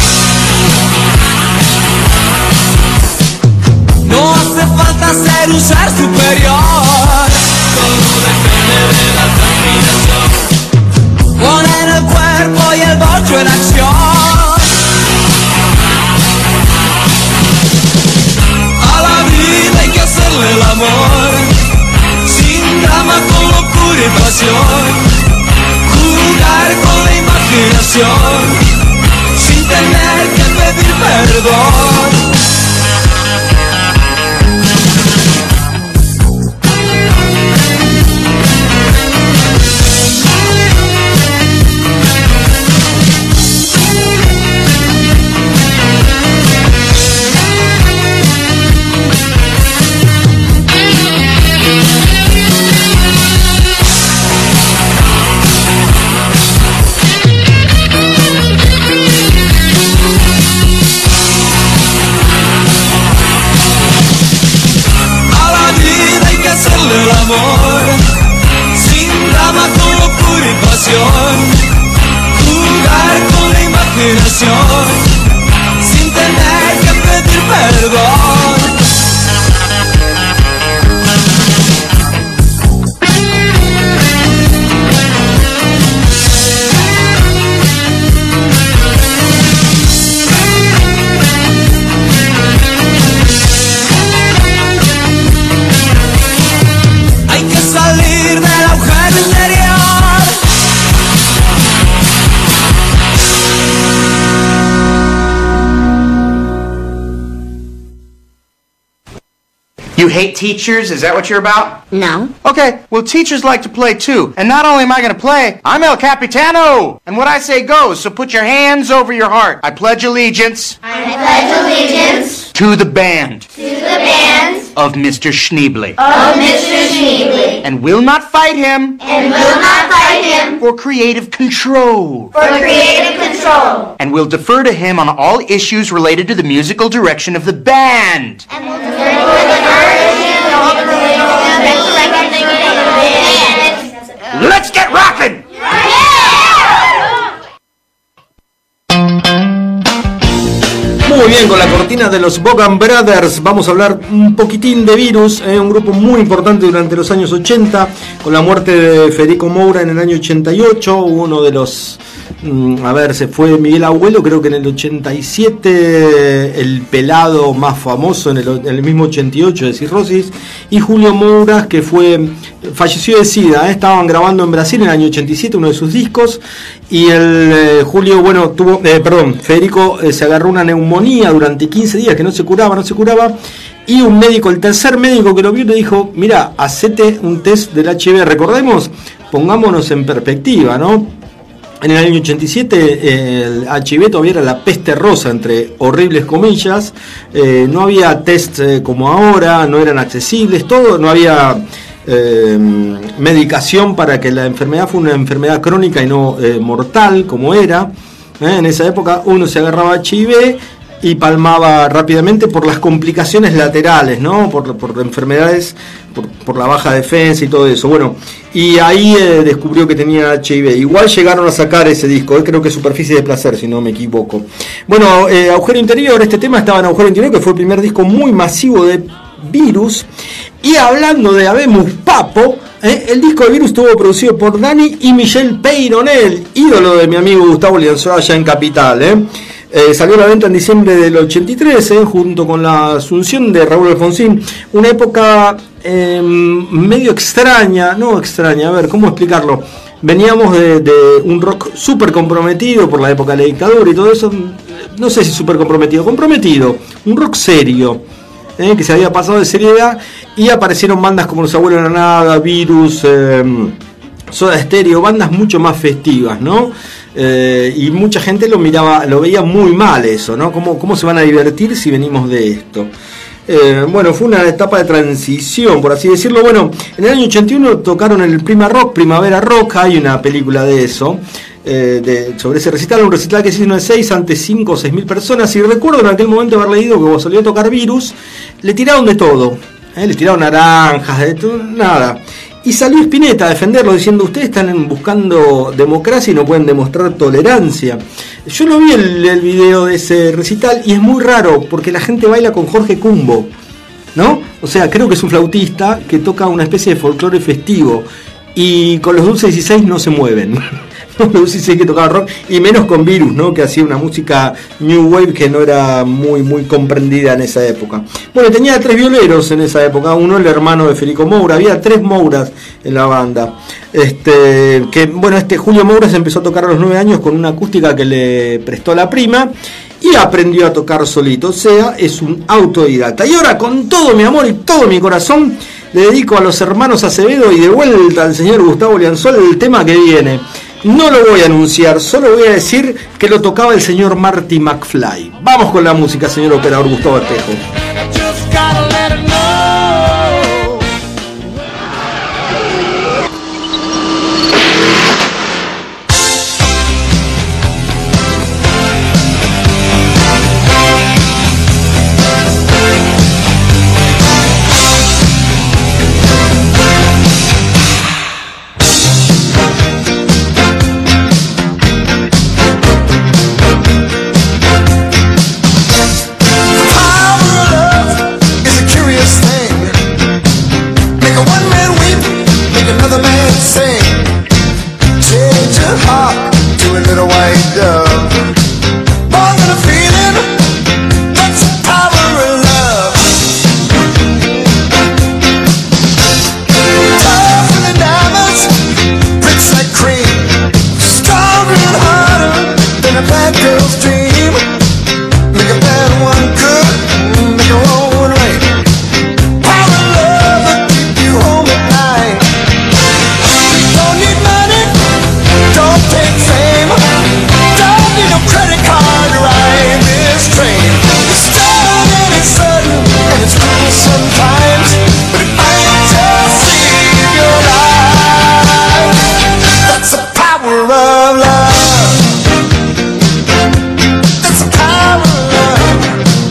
No hace falta ser un ser superior, todo depende de la transpiración. Poner el cuerpo y el bocho en acción. A la vida hay que hacerle el amor, sin drama, con locura y pasión. Jugar con la imaginación, sin tener que pedir perdón. hate teachers? Is that what you're about? No. Okay, well, teachers like to play too. And not only am I going to play, I'm El Capitano. And what I say goes, so put your hands over your heart. I pledge allegiance. I pledge allegiance to the band. To the band of Mr. Schneebly. Of Mr. Schneebly. And will not fight him. And will not fight him. For creative control. For creative control. And will defer to him on all issues related to the musical direction of the band. And will defer to him on all issues related to the musical direction of the band. Let's get rockin'! Muy bien, con la cortina de los Bogan Brothers vamos a hablar un poquitín de Virus, un grupo muy importante durante los años 80, con la muerte de Federico Moura en el año 88, uno de los, se fue Miguel Abuelo, creo que en el 87, el pelado más famoso en el mismo 88 de cirrosis, y Julio Moura, que falleció de SIDA, estaban grabando en Brasil en el año 87 uno de sus discos, y Federico se agarró una neumonía durante 15 días que no se curaba, y un médico, el tercer médico que lo vio, le dijo: mira, hacete un test del HIV. Recordemos, pongámonos en perspectiva, ¿no? En el año 87 el HIV todavía era la peste rosa, entre horribles comillas, no había test como ahora, no eran accesibles, no había medicación para que la enfermedad fuera una enfermedad crónica y no mortal como era. En esa época uno se agarraba HIV y palmaba rápidamente por las complicaciones laterales, ¿no? Por enfermedades, por la baja defensa y todo eso. Bueno, y ahí descubrió que tenía HIV. Igual llegaron a sacar ese disco, creo que Superficie de Placer, si no me equivoco. Bueno, Agujero Interior, este tema estaba en Agujero Interior, que fue el primer disco muy masivo de Virus. Y hablando de Habemus Papo, el disco de Virus estuvo producido por Dani y Michelle Peyronel, ídolo de mi amigo Gustavo Lianzola allá en Capital. Salió a la venta en diciembre del 83, junto con la asunción de Raúl Alfonsín. Una época medio extraña, a ver, ¿cómo explicarlo? Veníamos de un rock súper comprometido por la época de la dictadura y todo eso. No sé si súper comprometido, un rock serio, que se había pasado de seriedad, y aparecieron bandas como Los Abuelos de la Nada, Virus, Soda Stereo, bandas mucho más festivas, ¿no? Y mucha gente lo veía muy mal eso, ¿no? ¿Cómo se van a divertir si venimos de esto? Bueno, fue una etapa de transición, por así decirlo. Bueno, en el año 81 tocaron el Primavera Rock, hay una película de eso, sobre ese recital, un recital que se hizo en el 6 ante 5 o 6 mil personas, y recuerdo en aquel momento haber leído que cuando salió a tocar Virus, le tiraron de todo, le tiraron naranjas, de todo, nada. Y salió Spinetta a defenderlo diciendo: ustedes están buscando democracia y no pueden demostrar tolerancia. Yo lo vi el video de ese recital y es muy raro porque la gente baila con Jorge Cumbo, ¿no? O sea, creo que es un flautista que toca una especie de folclore festivo, y con los Dulce 16 no se mueven. Los Dulce 16 que tocaba rock, y menos con Virus, ¿no? Que hacía una música new wave que no era muy comprendida en esa época. Bueno, tenía 3 violeros en esa época, uno el hermano de Federico Moura, había 3 Mouras en la banda. Julio Moura se empezó a tocar a los 9 años con una acústica que le prestó la prima, y aprendió a tocar solito, o sea, es un autodidacta. Y ahora, con todo mi amor y todo mi corazón, le dedico a los hermanos Acevedo y de vuelta al señor Gustavo Lianzola el tema que viene. No lo voy a anunciar, solo voy a decir que lo tocaba el señor Marty McFly. Vamos con la música, señor operador Gustavo Espejo. Make a bad one good, make a wrong one right. Power power of love. That's the power of love.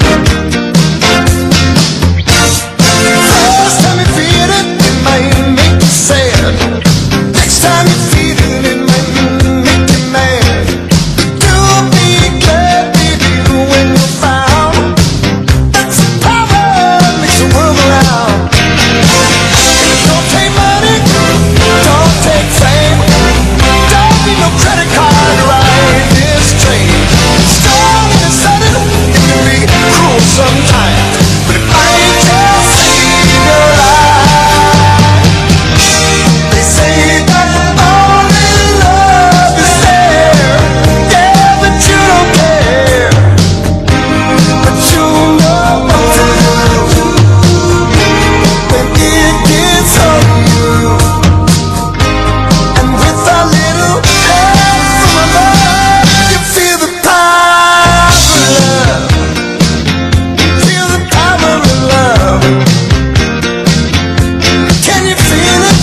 First time you feel it, it might make you sad. Next time you feel it, it might make you mad. Do be glad, baby, when you're found. That's the power that makes the world go round. Don't take money, don't take fame, don't need no credit card to ride this train. Strong and sudden, it can be cruel sometimes, but it might just save your life. They say that only love is there, yeah, but you don't care. But you know what to do when it gets on you. And with a little help from above, you feel the power of love. Feel the power of love. Can you feel it?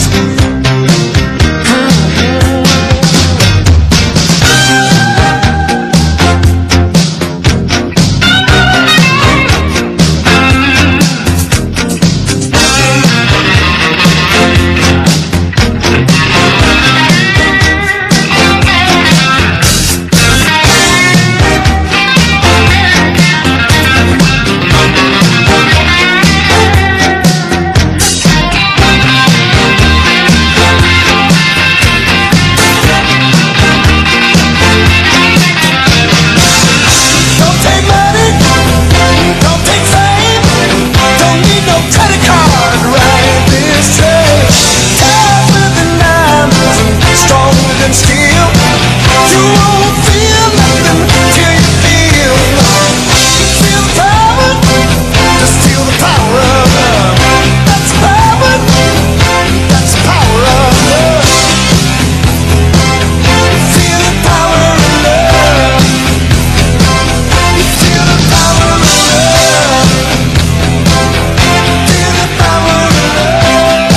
Don't take money, don't take fame, don't need no credit card to ride this train. Tougher than diamonds, stronger than steel. You won't feel nothing till you feel. Feel the power, just feel the power of love. That's power, that's the power of love. Feel the power of love. Feel the power of love. Feel the power of love.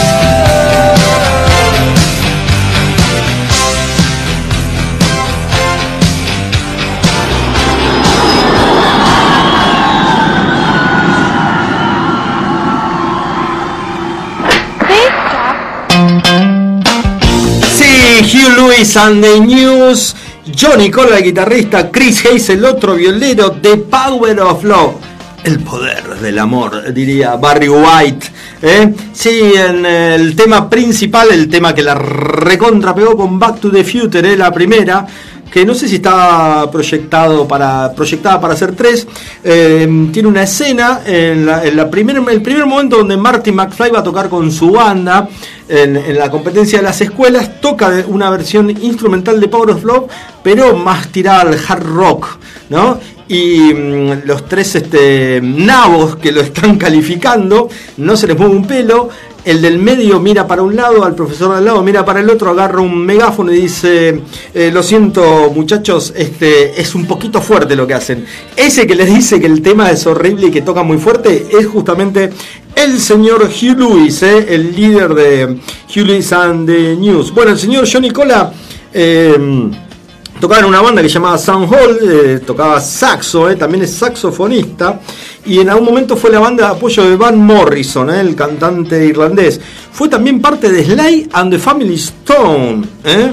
Sí, Hugh Lewis and the News, Johnny Cola, el guitarrista, Chris Hayes, el otro violero, The Power of Love, el poder del amor, diría Barry White. Sí, en el tema principal, el tema que la recontra pegó con Back to the Future, la primera, que no sé si está proyectada para hacer 3. Tiene una escena en el primer momento donde Marty McFly va a tocar con su banda en la competencia de las escuelas, toca una versión instrumental de Power of Love, pero más tirada al hard rock, ¿no? Y los tres nabos que lo están calificando, no se les mueve un pelo. El del medio mira para un lado, al profesor del lado mira para el otro, agarra un megáfono y dice: lo siento muchachos, es un poquito fuerte lo que hacen. Ese que les dice que el tema es horrible y que toca muy fuerte es justamente el señor Hugh Lewis, el líder de Hugh Lewis and the News. Bueno, el señor Johnny Cola tocaba en una banda que se llamaba Sound Hall, tocaba saxo, también es saxofonista, y en algún momento fue la banda de apoyo de Van Morrison, el cantante irlandés. Fue también parte de Sly and the Family Stone.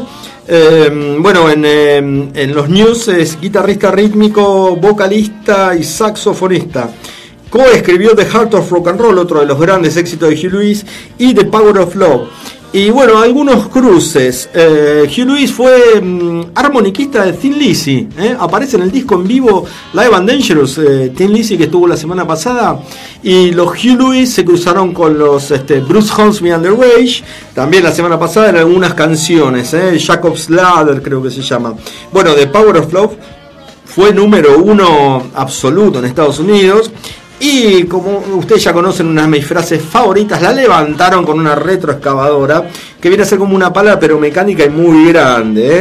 Bueno, en los News es guitarrista rítmico, vocalista y saxofonista. Co-escribió The Heart of Rock and Roll, otro de los grandes éxitos de Hugh Lewis, y The Power of Love. Y bueno, algunos cruces. Hugh Lewis fue armoniquista de Thin Lizzy. Aparece en el disco en vivo Live and Dangerous, Thin Lizzy, que estuvo la semana pasada. Y los Hugh Lewis se cruzaron con los Bruce Hornsby and the Rage, también la semana pasada en algunas canciones. Jacob's Ladder creo que se llama. Bueno, The Power of Love fue número 1 absoluto en Estados Unidos. Y como ustedes ya conocen, una de mis frases favoritas, la levantaron con una retroexcavadora que viene a ser como una pala pero mecánica y muy grande.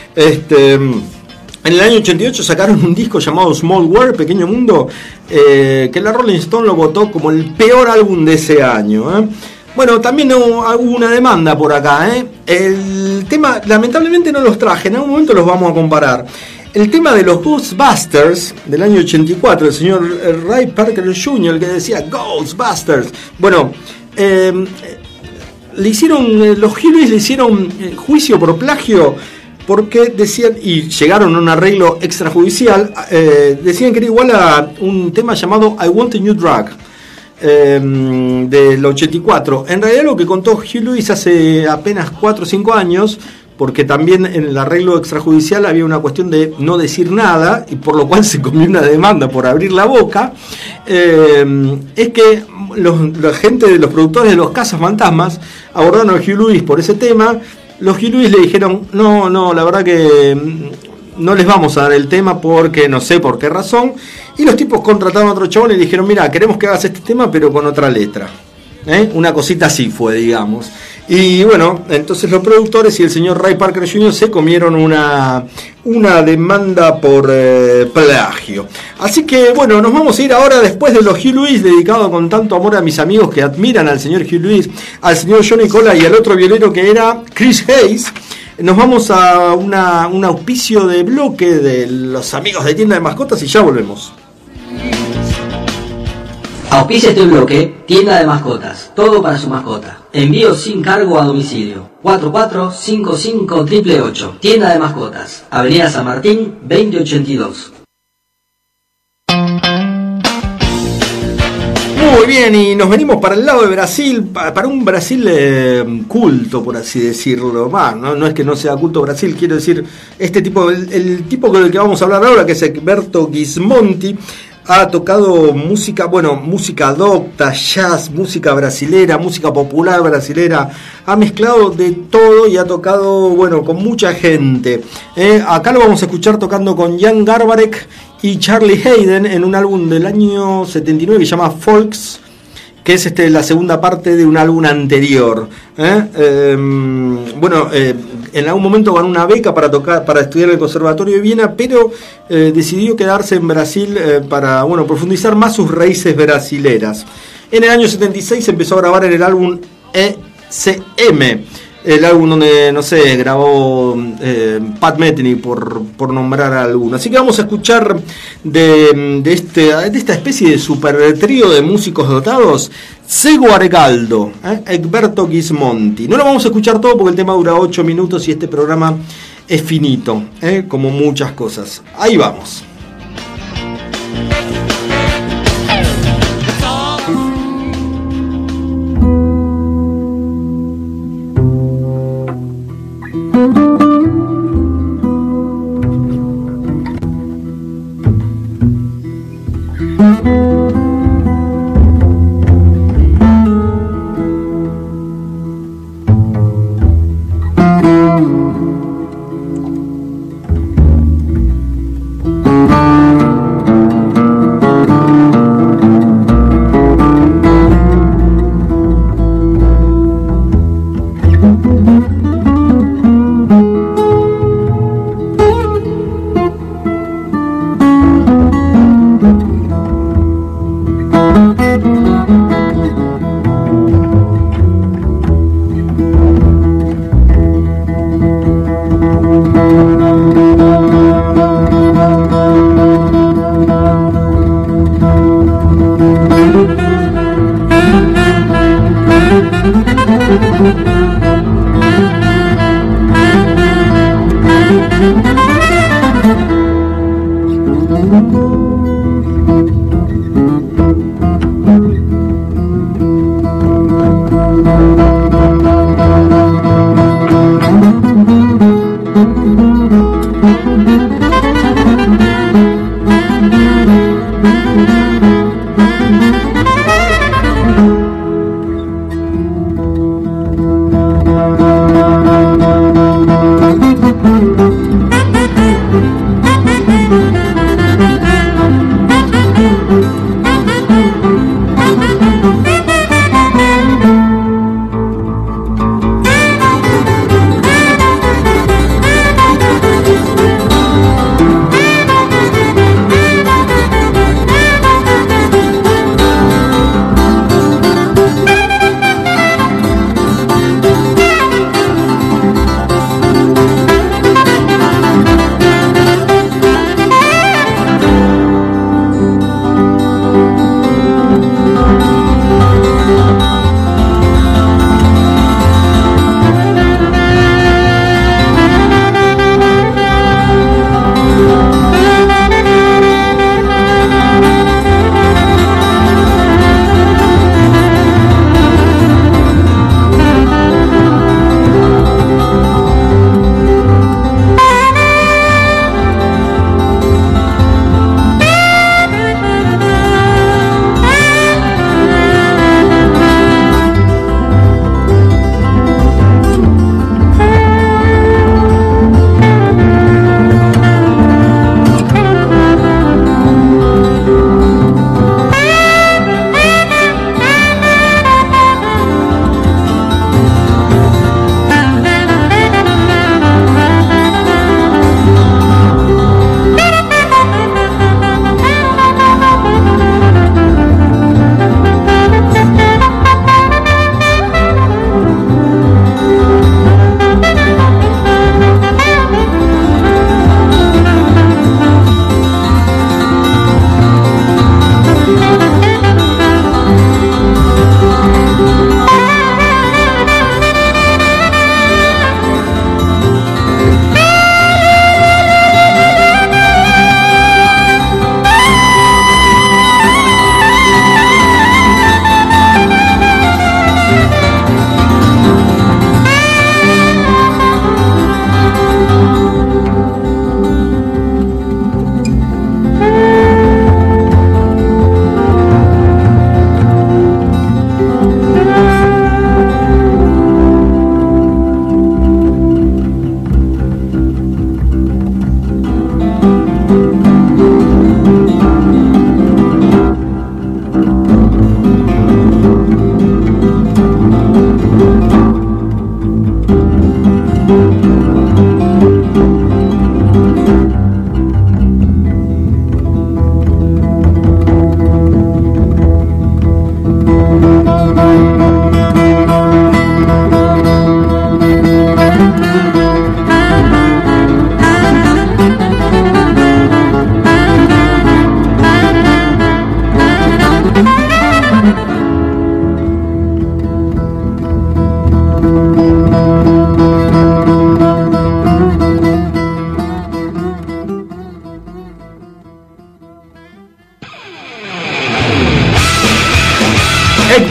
En el año 88 sacaron un disco llamado Small World, Pequeño Mundo, que la Rolling Stone lo votó como el peor álbum de ese año. Bueno, también hubo una demanda por acá, ¿eh? El tema, lamentablemente no los traje, en algún momento los vamos a comparar. El tema de los Ghostbusters del año 84, el señor Ray Parker Jr., el que decía Ghostbusters. Bueno, le hicieron, los Hillbillies le hicieron juicio por plagio porque decían, y llegaron a un arreglo extrajudicial, decían que era igual a un tema llamado I Want a New Drug, del 84. En realidad lo que contó Hugh Lewis hace apenas 4 o 5 años, porque también en el arreglo extrajudicial había una cuestión de no decir nada, y por lo cual se comió una demanda por abrir la boca, es que la gente de los productores de los Cazafantasmas abordaron a Hugh Lewis por ese tema. Los Hugh Lewis le dijeron, no, la verdad que no les vamos a dar el tema porque no sé por qué razón. Y los tipos contrataron a otro chabón y le dijeron, mira, queremos que hagas este tema pero con otra letra. Una cosita así fue, digamos. Y bueno, entonces los productores y el señor Ray Parker Jr. se comieron una demanda por plagio. Así que bueno, nos vamos a ir ahora, después de los Hugh Lewis, dedicado con tanto amor a mis amigos que admiran al señor Hugh Lewis, al señor Johnny Cola y al otro violero que era Chris Hayes. Nos vamos a un auspicio de bloque de los amigos de Tienda de Mascotas y ya volvemos. Auspicia este bloque, Tienda de Mascotas, todo para su mascota. Envío sin cargo a domicilio. 445588. Tienda de Mascotas, Avenida San Martín, 2082. Muy bien, y nos venimos para el lado de Brasil, para un Brasil culto, por así decirlo. No es que no sea culto Brasil, quiero decir, este tipo, el tipo con el que vamos a hablar ahora, que es Egberto Gismonti, ha tocado música, música docta, jazz, música brasilera, música popular brasilera, ha mezclado de todo y ha tocado, con mucha gente. Acá lo vamos a escuchar tocando con Jan Garbarek y Charlie Haden en un álbum del año 79 que se llama Folks, que es la segunda parte de un álbum anterior. En algún momento ganó una beca para estudiar en el Conservatorio de Viena, pero decidió quedarse en Brasil para profundizar más sus raíces brasileras. En el año 76 empezó a grabar en el álbum ECM, el álbum donde, grabó Pat Metheny, por nombrar alguno. Así que vamos a escuchar de esta especie de super trío de músicos dotados, Sego Argaldo, Egberto Gismonti. No lo vamos a escuchar todo porque el tema dura 8 minutos y este programa es finito, como muchas cosas. Ahí vamos.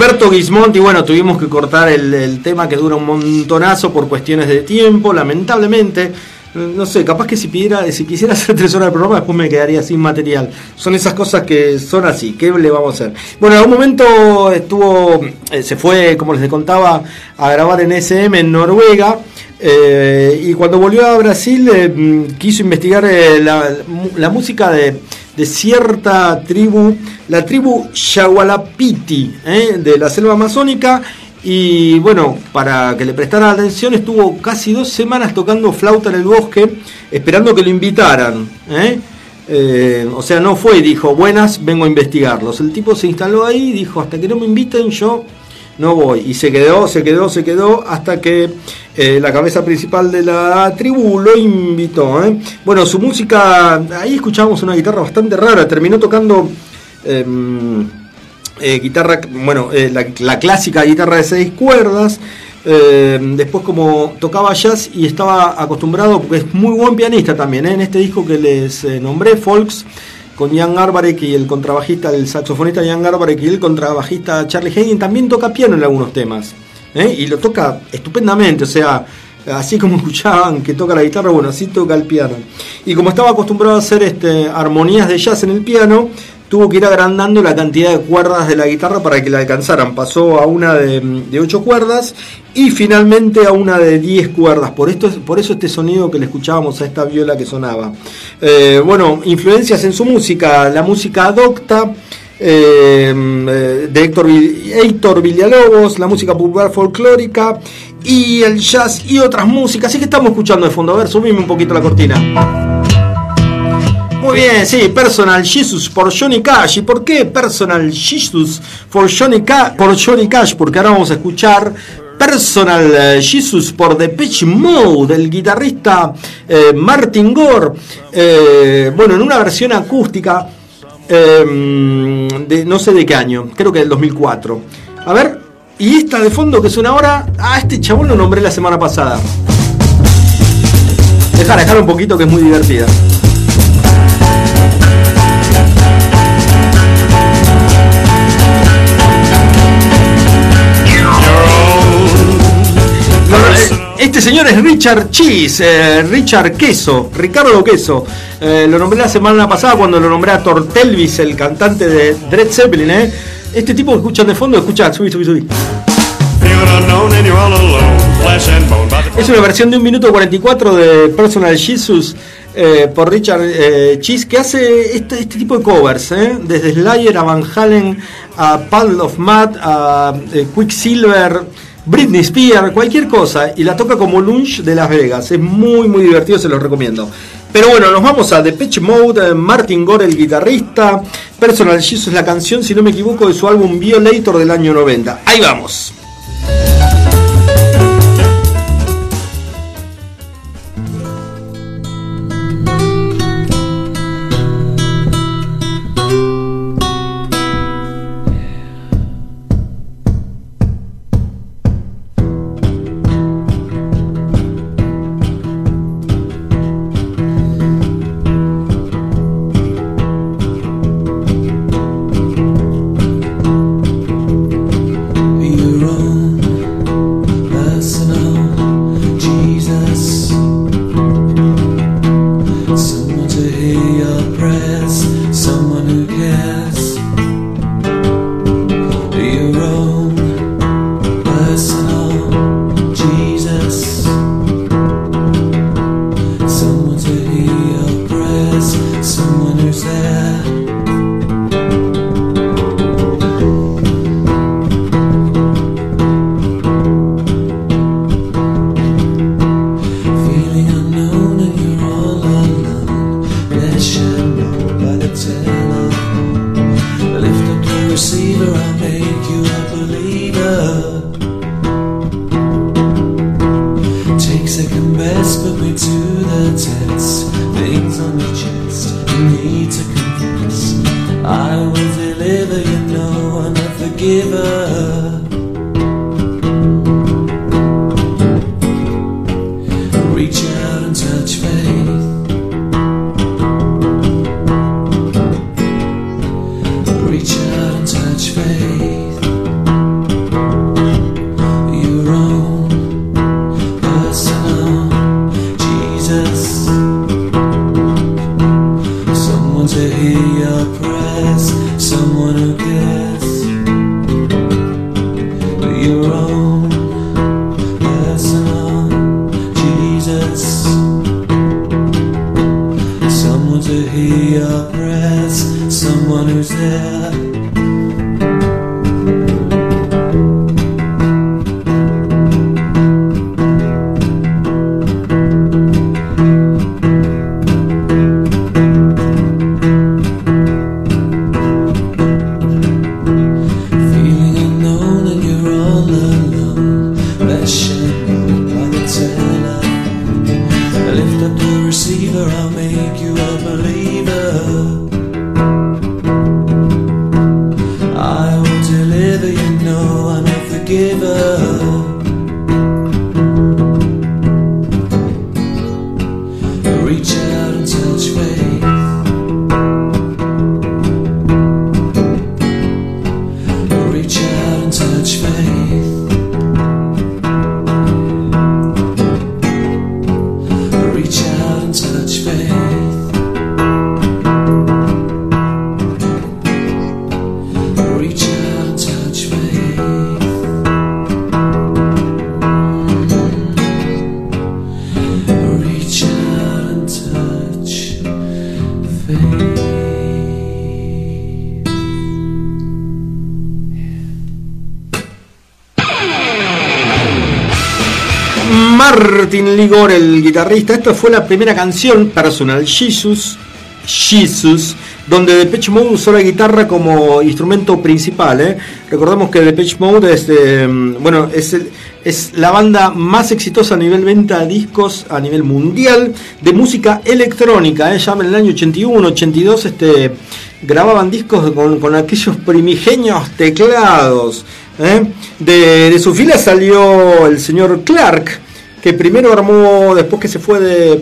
Humberto Gismonti, bueno, tuvimos que cortar el tema que dura un montonazo por cuestiones de tiempo, lamentablemente. No sé, capaz que si quisiera hacer 3 horas de programa, después me quedaría sin material. Son esas cosas que son así, ¿qué le vamos a hacer? Bueno, en algún momento se fue, como les contaba, a grabar en SM en Noruega. Y cuando volvió a Brasil quiso investigar la música de cierta tribu, la tribu Yagualapiti, de la selva amazónica. Y bueno, para que le prestaran atención, estuvo casi 2 semanas tocando flauta en el bosque, esperando que lo invitaran. O sea, no fue y dijo, buenas, vengo a investigarlos. El tipo se instaló ahí y dijo, hasta que no me inviten yo no voy. Y se quedó, hasta que la cabeza principal de la tribu lo invitó. Bueno, su música, ahí escuchábamos una guitarra bastante rara, terminó tocando... guitarra, bueno, la clásica guitarra de 6 cuerdas. Después, como tocaba jazz y estaba acostumbrado, porque es muy buen pianista también, en este disco que les nombré, Folks, con Jan Garbarek y el contrabajista, el saxofonista Jan Garbarek y el contrabajista Charlie Hagen, también toca piano en algunos temas, y lo toca estupendamente. O sea, así como escuchaban que toca la guitarra, bueno, así toca el piano. Y como estaba acostumbrado a hacer armonías de jazz en el piano, tuvo que ir agrandando la cantidad de cuerdas de la guitarra para que la alcanzaran. Pasó a una de 8 cuerdas y finalmente a una de 10 cuerdas. Por eso este sonido que le escuchábamos a esta viola que sonaba. Bueno, influencias en su música. La música docta de Héctor Villalobos, la música popular folclórica y el jazz y otras músicas. Así que estamos escuchando de fondo. A ver, subime un poquito la cortina. Muy bien, sí, Personal Jesus por Johnny Cash. ¿Y por qué Personal Jesus por Johnny Cash? Porque ahora vamos a escuchar Personal Jesus por Depeche Mode, del guitarrista Martin Gore. Bueno, en una versión acústica de no sé de qué año, creo que del 2004. A ver, y esta de fondo que suena ahora, este chabón lo nombré la semana pasada. Dejar un poquito que es muy divertida. Este señor es Richard Ricardo Queso. Lo nombré la semana pasada cuando lo nombré a Tortelvis, el cantante de Led Zeppelin. Este tipo que escuchan de fondo, escucha, subí. Es una versión de 1 minuto 44 de Personal Jesus por Richard Cheese, que hace este tipo de covers, desde Slayer a Van Halen, a Puddle of Mud, a Quicksilver, Britney Spears, cualquier cosa, y la toca como Lunch de Las Vegas. Es muy muy divertido, se los recomiendo. Pero bueno, nos vamos a Depeche Mode, Martin Gore el guitarrista, Personal Jesus es la canción, si no me equivoco, de su álbum Violator del año 90. Ahí vamos. Reach out and touch faith. hear your breath, someone who's there. Martin Ligor, el guitarrista. Esta fue la primera canción, Personal Jesus, donde Depeche Mode usó la guitarra como instrumento principal. Recordemos que Depeche Mode es la banda más exitosa a nivel venta de discos a nivel mundial de música electrónica. Ya en el año 81, 82 grababan discos con aquellos primigenios teclados. De su fila salió el señor Clark, que primero armó, después que se fue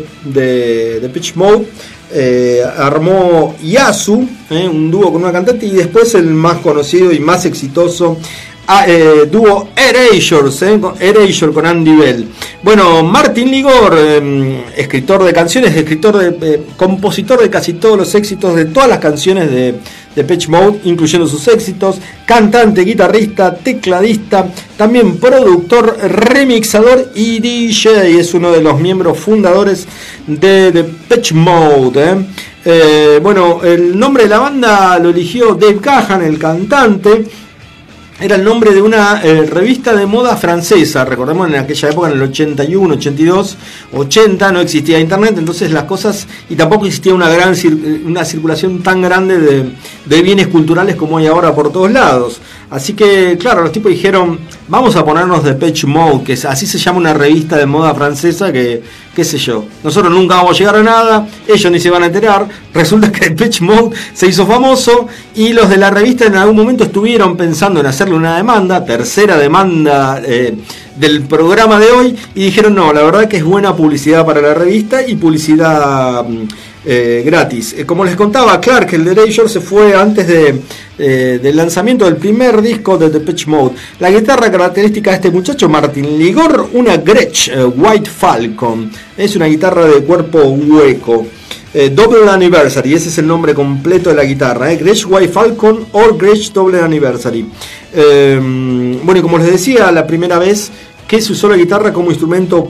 de Depeche Mode, armó Yazoo, un dúo con una cantante, y después el más conocido y más exitoso dúo Erasure con Andy Bell. Bueno, Martin Ligor, escritor de canciones, compositor de casi todos los éxitos de todas las canciones de Depeche Mode, incluyendo sus éxitos, cantante, guitarrista, tecladista, también productor, remixador y DJ. Es uno de los miembros fundadores de Depeche Mode. El nombre de la banda lo eligió Dave Gahan, el cantante. Era el nombre de una revista de moda francesa. Recordemos, en aquella época, en el 81, 82, 80, no existía internet, entonces las cosas, y tampoco existía una circulación tan grande de bienes culturales como hay ahora por todos lados. Así que, claro, los tipos dijeron, vamos a ponernos Depeche Mode, que así se llama una revista de moda francesa que, qué sé yo, nosotros nunca vamos a llegar a nada, ellos ni se van a enterar. Resulta que Depeche Mode se hizo famoso y los de la revista en algún momento estuvieron pensando en hacerle una demanda, tercera demanda del programa de hoy, y dijeron, no, la verdad que es buena publicidad para la revista y publicidad gratis. Como les contaba, Clark, el de Erasure, se fue antes del lanzamiento del primer disco de Depeche Mode. La guitarra característica de este muchacho, Martin Ligor, una Gretsch White Falcon. Es una guitarra de cuerpo hueco. Double Anniversary, ese es el nombre completo de la guitarra. Gretsch White Falcon o Gretsch Double Anniversary. Bueno, y como les decía, la primera vez que se usó la guitarra como instrumento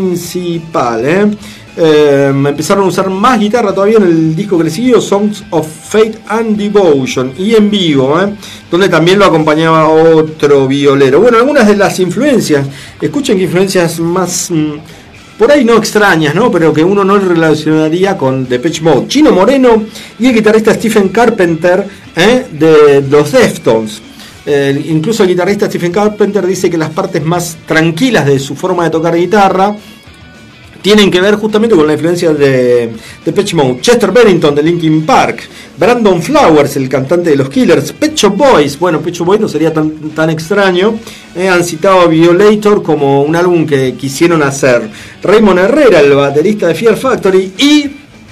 principal. Empezaron a usar más guitarra todavía en el disco que le siguió, Songs of Faith and Devotion, y en vivo, donde también lo acompañaba otro violero. Bueno, algunas de las influencias, escuchen que influencias más por ahí no extrañas, ¿no? Pero que uno no relacionaría con Depeche Mode. Chino Moreno y el guitarrista Stephen Carpenter de los Deftones. Incluso el guitarrista Stephen Carpenter dice que las partes más tranquilas de su forma de tocar guitarra tienen que ver justamente con la influencia de Depeche Mode. Chester Bennington de Linkin Park, Brandon Flowers, el cantante de los Killers, Pet Shop Boys, bueno, Pet Shop Boys no sería tan extraño, han citado a Violator como un álbum que quisieron hacer, Raymond Herrera, el baterista de Fear Factory, y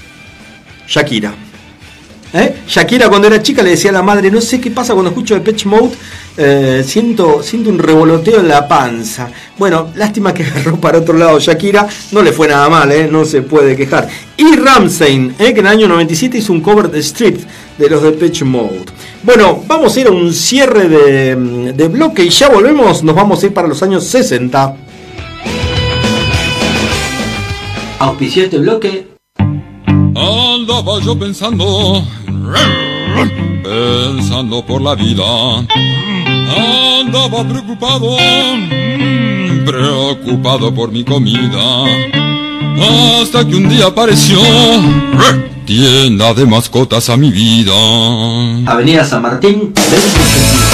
Shakira. Shakira, cuando era chica, le decía a la madre, no sé qué pasa cuando escucho Depeche Mode, siento un revoloteo en la panza. Bueno, lástima que agarró para otro lado Shakira, no le fue nada mal, no se puede quejar. Y Rammstein, que en el año 97 hizo un cover de Street de los Depeche Mode. Bueno, vamos a ir a un cierre de bloque y ya volvemos, nos vamos a ir para los años 60. Auspició este bloque All Andaba yo pensando por la vida. Andaba preocupado por mi comida. Hasta que un día apareció tienda de mascotas a mi vida. Avenida San Martín, 2080.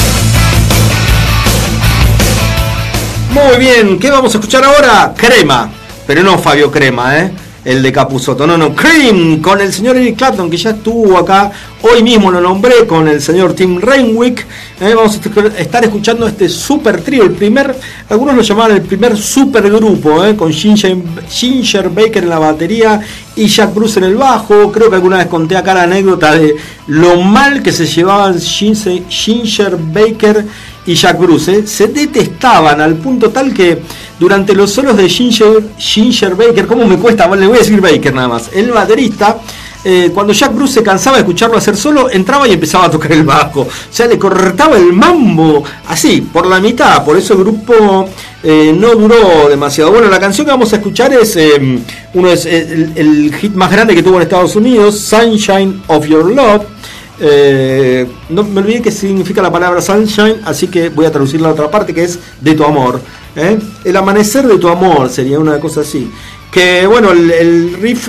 Muy bien, ¿qué vamos a escuchar ahora? Crema, pero no Fabio Crema, el de Capusotto, no, Cream, con el señor Eric Clapton, que ya estuvo acá, hoy mismo lo nombré, con el señor Tim Renwick. Vamos a estar escuchando este super trío, algunos lo llamaban el primer super grupo, con Ginger Baker en la batería y Jack Bruce en el bajo. Creo que alguna vez conté acá la anécdota de lo mal que se llevaban Ginger Baker y Jack Bruce, se detestaban al punto tal que durante los solos de Ginger Baker, ¿cómo me cuesta? Bueno, le voy a decir Baker nada más, el baterista, cuando Jack Bruce se cansaba de escucharlo hacer solo, entraba y empezaba a tocar el bajo, o sea, le cortaba el mambo así, por la mitad. Por eso el grupo no duró demasiado. Bueno, la canción que vamos a escuchar es el hit más grande que tuvo en Estados Unidos, Sunshine of Your Love. No me olvidé qué significa la palabra sunshine, así que voy a traducir la otra parte, que es de tu amor. El amanecer de tu amor sería una cosa así. Que bueno, el riff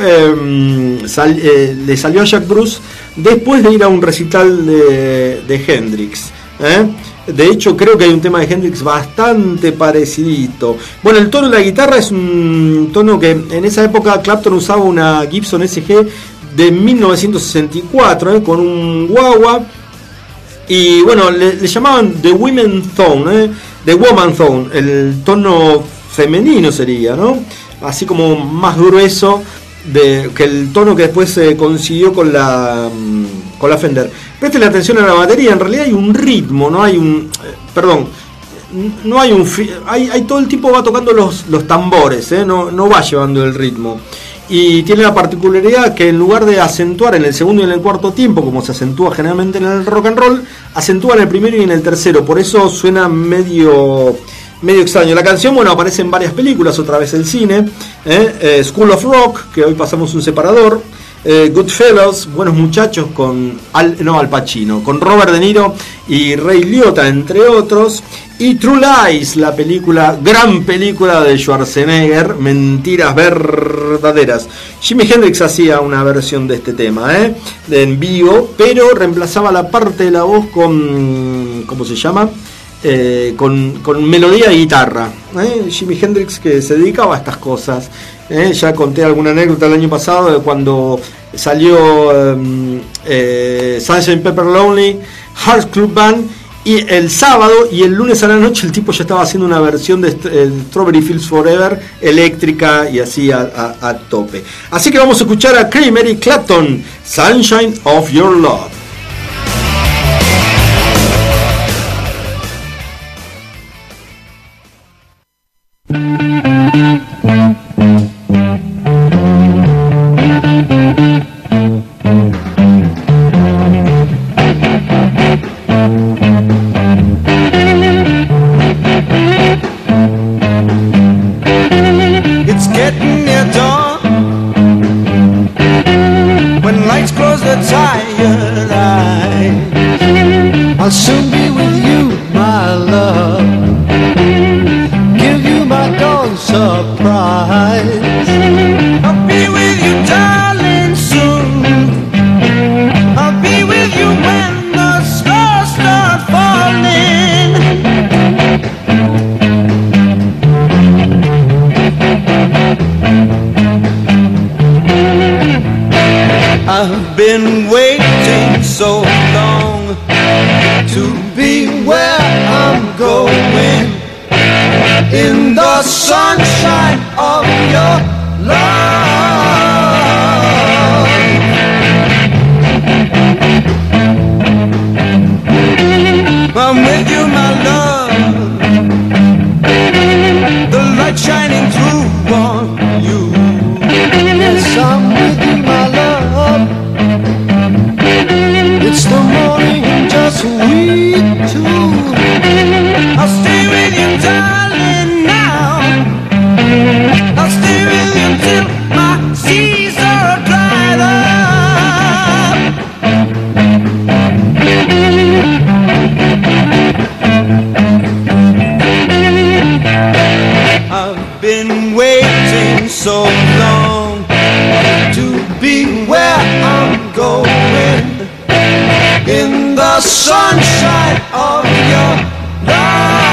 le salió a Jack Bruce después de ir a un recital de Hendrix. De hecho, creo que hay un tema de Hendrix bastante parecidito. Bueno, el tono de la guitarra es un tono que en esa época Clapton usaba una Gibson SG de 1964, con un guagua, y bueno, le llamaban The Woman Tone, The Woman Tone, el tono femenino sería, ¿no? Así como más grueso que el tono que después se consiguió con la Fender. Presten atención a la batería, en realidad hay un ritmo, no hay un... no hay un... Hay todo el tiempo va tocando los tambores, no va llevando el ritmo. Y tiene la particularidad que en lugar de acentuar en el segundo y en el cuarto tiempo, como se acentúa generalmente en el rock and roll, acentúa en el primero y en el tercero. Por eso suena medio extraño. La canción, bueno, aparece en varias películas, otra vez el cine. School of Rock, que hoy pasamos un separador. Goodfellas, Buenos Muchachos, con Al Pacino, con Robert De Niro y Ray Liotta, entre otros. Y True Lies, la gran película de Schwarzenegger, Mentiras Verdaderas. Jimi Hendrix hacía una versión de este tema, en vivo, pero reemplazaba la parte de la voz con, ¿cómo se llama? Con melodía y guitarra. Jimi Hendrix, que se dedicaba a estas cosas. Ya conté alguna anécdota el año pasado de cuando salió Sgt. Pepper Lonely Hearts Club Band, y el sábado y el lunes a la noche el tipo ya estaba haciendo una versión de Strawberry Fields Forever eléctrica y así a tope. Así que vamos a escuchar a Cream, Eric Clapton, Sunshine of Your Love. I'll stay with you till my going in the sunshine of your love.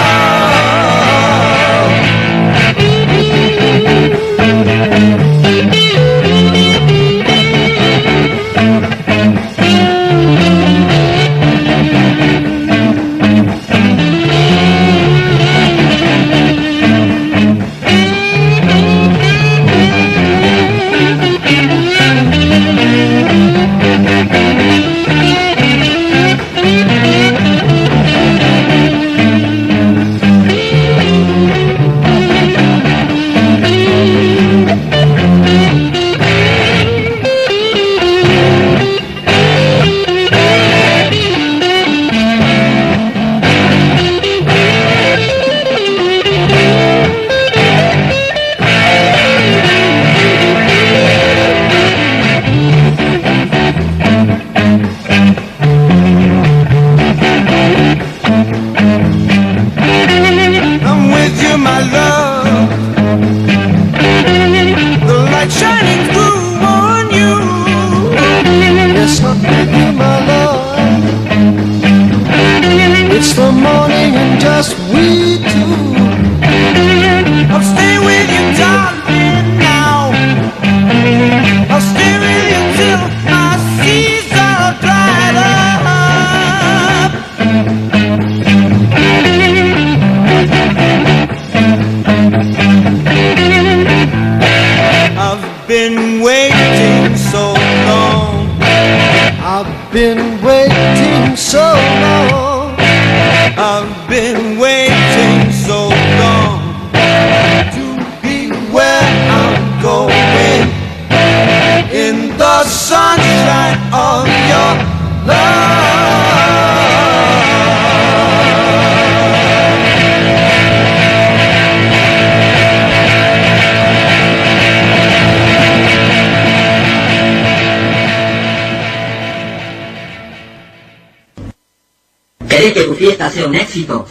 ¿Querés que tu fiesta sea un éxito?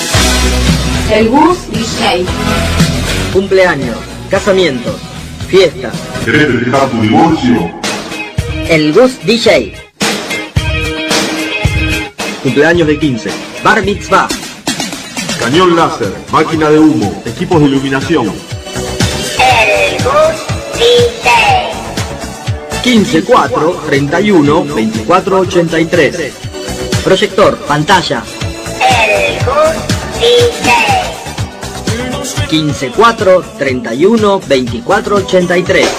El Gus DJ. Cumpleaños, casamientos, fiestas. ¿Querés festejar tu divorcio? El Gus DJ. Cumpleaños de 15. Bar mitzvah. Cañón láser, máquina de humo, equipos de iluminación. El Gus DJ. 15 4 31 24 83. Proyector, pantalla. El Gus DJ. 15 4 31 24 83.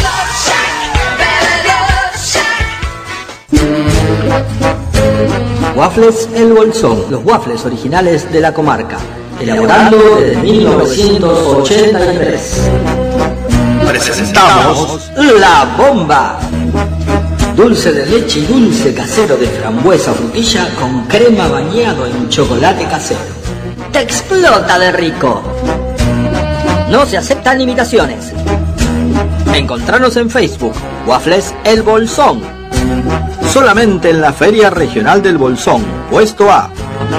Waffles El Bolsón, los waffles originales de la comarca, elaborando desde 1983. Presentamos La Bomba. Dulce de leche y dulce casero de frambuesa frutilla con crema bañado en chocolate casero. ¡Te explota de rico! No se aceptan imitaciones. Encontranos en Facebook, Waffles El Bolsón. Solamente en la Feria Regional del Bolsón, puesto A.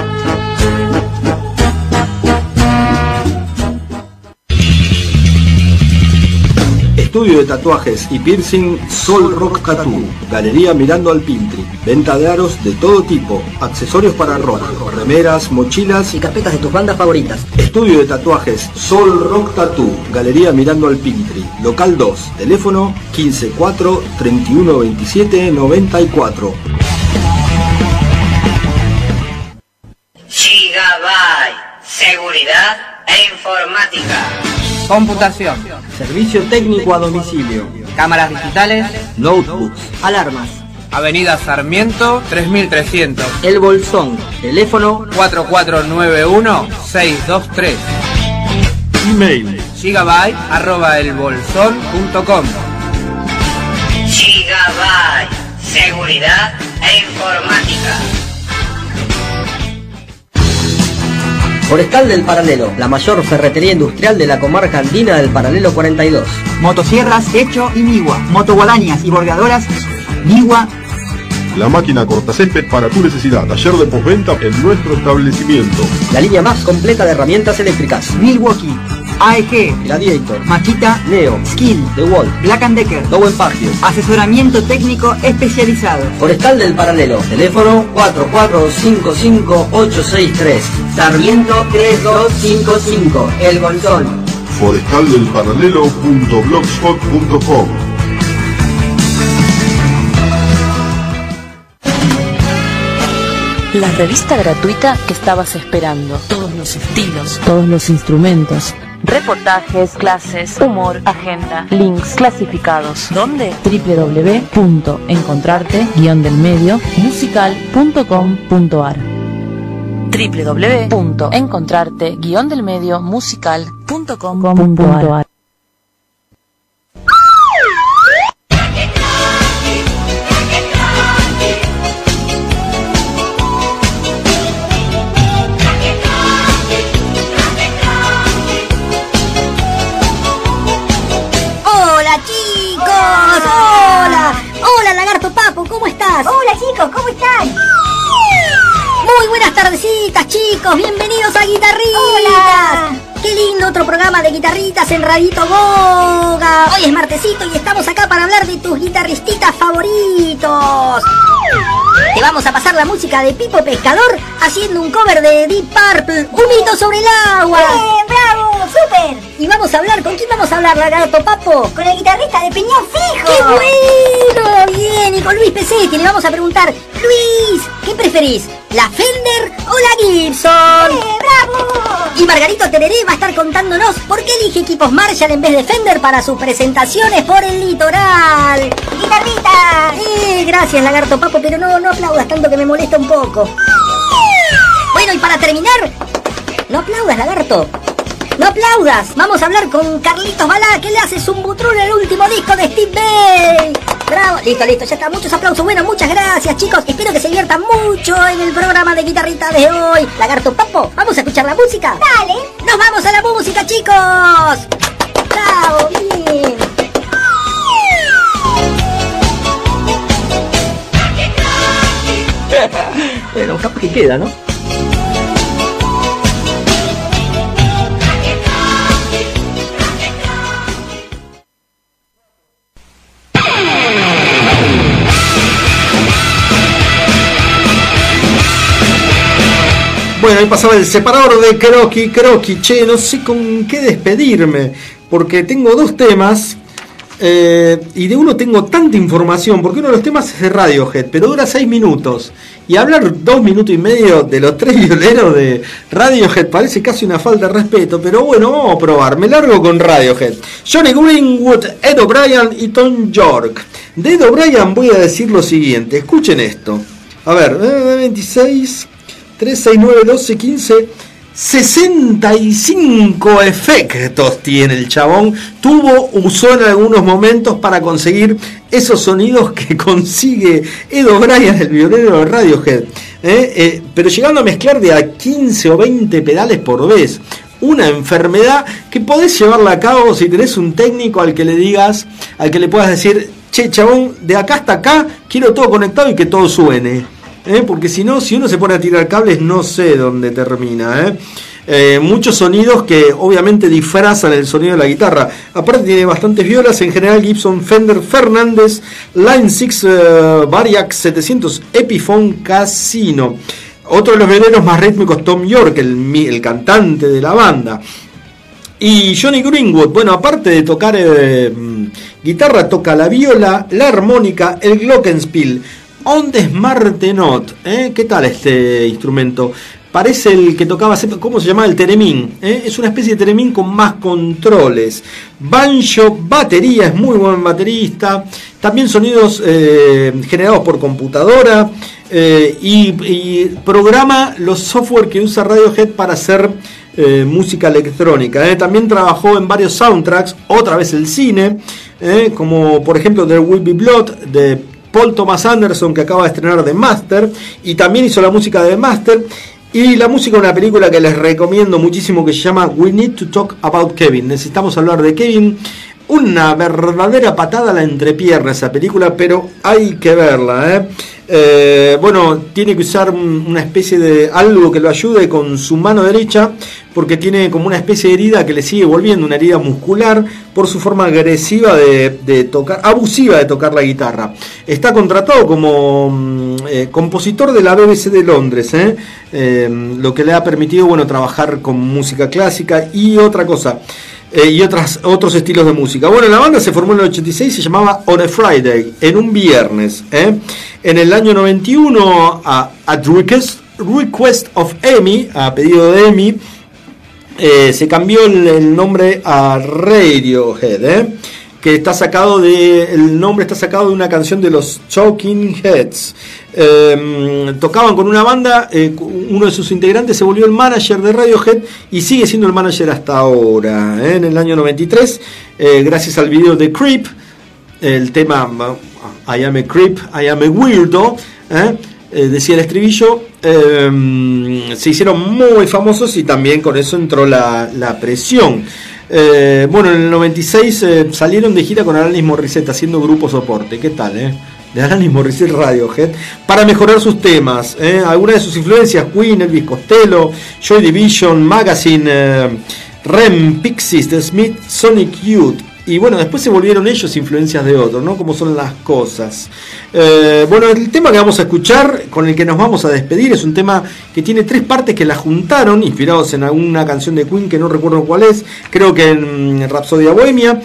Estudio de tatuajes y piercing Sol Rock Tattoo. Galería mirando al Pintri. Venta de aros de todo tipo. Accesorios para rock. Remeras, mochilas y carpetas de tus bandas favoritas. Estudio de tatuajes Sol Rock Tattoo. Galería mirando al Pintri. Local 2. Teléfono 15 4 31 27 94. Gigabyte. Seguridad e informática. Computación. Servicio técnico a domicilio. Cámaras digitales. Notebooks. Alarmas. Avenida Sarmiento 3300. El Bolsón. Teléfono 4491-623. Email gigabyte@elbolsón.com. Gigabyte. Seguridad e informática. Forestal del Paralelo, la mayor ferretería industrial de la comarca andina del Paralelo 42. Motosierras Hecho y Niwa. Motoguadañas y bordeadoras Niwa. La máquina cortacésped para tu necesidad. Taller de postventa en nuestro establecimiento. La línea más completa de herramientas eléctricas. Milwaukee. AEG, Gladiator, Makita, Neo, Skill, The Wall, Black & Decker, Dowen Pagio. asesoramiento técnico especializado. Forestal del Paralelo, teléfono 4455863, Sarmiento 3255, El Bolsón. forestaldelparalelo.blogspot.com. La revista gratuita que estabas esperando. Todos los estilos, todos los instrumentos. Reportajes, clases, humor, agenda, links clasificados. ¿Dónde? www.encontrarte-delmedio-musical.com.ar www.encontrarte-delmedio-musical.com.ar. Hola, Lagarto Papo, ¿cómo estás? Hola chicos, ¿cómo están? Muy buenas tardecitas, chicos, bienvenidos a Guitarritas. Hola. Qué lindo otro programa de guitarritas en Radito Goga. Hoy es martesito y estamos acá para hablar de tus guitarristitas favoritos. Te vamos a pasar la música de Pipo Pescador haciendo un cover de Deep Purple, Un mito sobre el agua. ¡Bravo! ¡Súper! Y vamos a hablar, ¿con quién vamos a hablar, Lagarto Papo? Con el guitarrista de Piñón Fijo. ¡Qué bueno! Bien, y con Luis Pesetti le vamos a preguntar, Luis, ¿qué preferís? ¿La Fender o la Gibson? ¡Bravo! Y Margarito Tereré va a estar contándonos por qué elige equipos Marshall en vez de Fender para sus presentaciones por el litoral. ¡Guitarrita! Gracias, Lagarto Papo, pero no aplaudas tanto que me molesta un poco. Bueno, y para terminar, no aplaudas, Lagarto. No aplaudas. Vamos a hablar con Carlitos Balá, que le hace Zumbutrul el último disco de Steve Vai. Bravo. Listo, ya está. Muchos aplausos. Bueno, muchas gracias, chicos. Espero que se diviertan mucho en el programa de guitarrita de hoy. Lagarto Papo, ¿vamos a escuchar la música? Dale. Nos vamos a la música, chicos. Bravo, bien. Bueno, capaz que queda, ¿no? Bueno, ahí pasaba el separador de Croqui, che, no sé con qué despedirme, porque tengo dos temas, y de uno tengo tanta información, porque uno de los temas es de Radiohead, pero dura 6 minutos, y hablar 2 minutos y medio de los 3 violeros de Radiohead parece casi una falta de respeto, pero bueno, vamos a probar, me largo con Radiohead. Johnny Greenwood, Ed O'Brien y Tom York. De Ed O'Brien voy a decir lo siguiente, escuchen esto, a ver, 26... 3, 6, 9, 12, 15, 65 efectos tiene el chabón. Usó en algunos momentos para conseguir esos sonidos que consigue Ed O'Brien, el violero de Radiohead. Pero llegando a mezclar de a 15 o 20 pedales por vez. Una enfermedad que podés llevarla a cabo si tenés un técnico al que le digas, al que le puedas decir, che, chabón, de acá hasta acá quiero todo conectado y que todo suene. Porque si no, si uno se pone a tirar cables, no sé dónde termina. Muchos sonidos que obviamente disfrazan el sonido de la guitarra. Aparte tiene bastantes violas, en general Gibson, Fender, Fernández, Line 6, Variac 700, Epiphone, Casino. Otro de los violoneros más rítmicos, Tom York, el cantante de la banda. Y Johnny Greenwood, bueno, aparte de tocar guitarra, toca la viola, la armónica, el glockenspiel. Ondesmartenot, ¿qué tal este instrumento? Parece el que tocaba, ¿cómo se llama? El Theremin, es una especie de Theremin con más controles. Banjo, batería, es muy buen baterista. También sonidos generados por computadora. Y programa los software que usa Radiohead para hacer música electrónica. También trabajó en varios soundtracks, otra vez el cine, como por ejemplo There Will Be Blood, de Paul Thomas Anderson, que acaba de estrenar The Master, y también hizo la música de The Master y la música de una película que les recomiendo muchísimo que se llama We Need to Talk About Kevin. Necesitamos hablar de Kevin. una verdadera patada a la entrepierna esa película, pero hay que verla, bueno, tiene que usar una especie de algo que lo ayude con su mano derecha, porque tiene como una especie de herida que le sigue volviendo, una herida muscular, por su forma agresiva de tocar, abusiva de tocar la guitarra. Está contratado como compositor de la BBC de Londres, lo que le ha permitido, bueno, trabajar con música clásica y otra cosa. Y otros estilos de música. Bueno, la banda se formó en el 86, se llamaba On a Friday, en un viernes. En el año 91, at request of Amy, a pedido de Amy, se cambió el nombre a Radiohead, que está sacado el nombre está sacado de una canción de los Talking Heads. Tocaban con una banda, uno de sus integrantes se volvió el manager de Radiohead y sigue siendo el manager hasta ahora. En el año 93, gracias al video de Creep, el tema I am a creep, I am a weirdo, decía el estribillo, se hicieron muy famosos y también con eso entró la presión. Bueno, en el 96 salieron de gira con Alanis Morissette haciendo grupo soporte. ¿Qué tal, de Alanis Morissette Radiohead, para mejorar sus temas. Algunas de sus influencias: Queen, Elvis Costello, Joy Division, Magazine, Rem, Pixies, The Smith, Sonic Youth. Y bueno, después se volvieron ellos influencias de otros, ¿no? Como son las cosas. Bueno, el tema que vamos a escuchar, con el que nos vamos a despedir, es un tema que tiene 3 partes que la juntaron, inspirados en alguna canción de Queen que no recuerdo cuál es, creo que en Rhapsody Bohemia.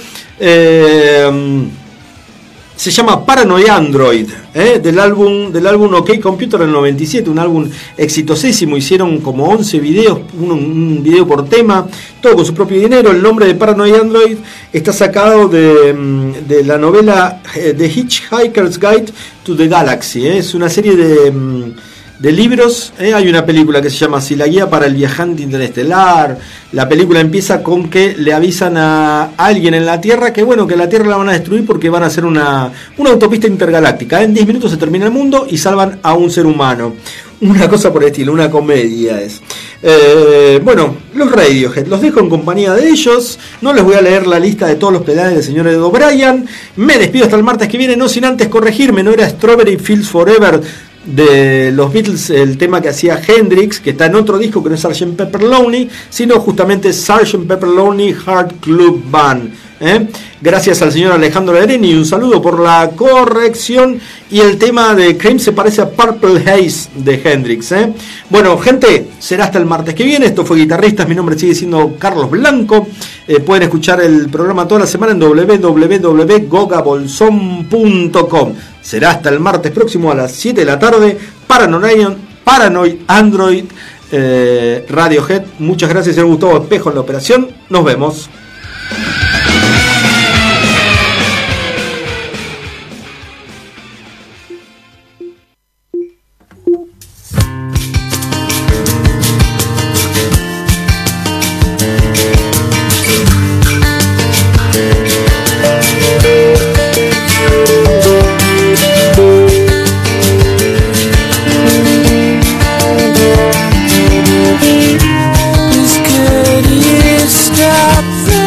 Se llama Paranoid Android, del álbum OK Computer del 97, un álbum exitosísimo. Hicieron como 11 videos, un video por tema, todo con su propio dinero. El nombre de Paranoid Android está sacado de la novela The Hitchhiker's Guide to the Galaxy. Es una serie de libros. Hay una película que se llama así, La guía para el viajante interestelar. La película empieza con que le avisan a alguien en la Tierra que bueno, que la Tierra la van a destruir porque van a hacer una autopista intergaláctica. En 10 minutos se termina el mundo y salvan a un ser humano. Una cosa por el estilo, una comedia es. Bueno, los Radiohead, los dejo en compañía de ellos. No les voy a leer la lista de todos los pedales del señor Ed O'Brien. Me despido hasta el martes que viene, no sin antes corregirme. No era Strawberry Fields Forever de los Beatles, el tema que hacía Hendrix, que está en otro disco que no es Sgt. Pepper Lonely, sino justamente Sgt. Pepper Lonely Heart Club Band. Gracias al señor Alejandro Lereni y un saludo por la corrección. Y el tema de Cream se parece a Purple Haze de Hendrix. Bueno, gente, será hasta el martes que viene. Esto fue Guitarristas, mi nombre sigue siendo Carlos Blanco. Pueden escuchar el programa toda la semana en www.gogabolson.com. Será hasta el martes próximo a las 7 de la tarde. Paranoid Android, Radiohead. Muchas gracias, señor Gustavo Espejo en la operación. Nos vemos. Stop.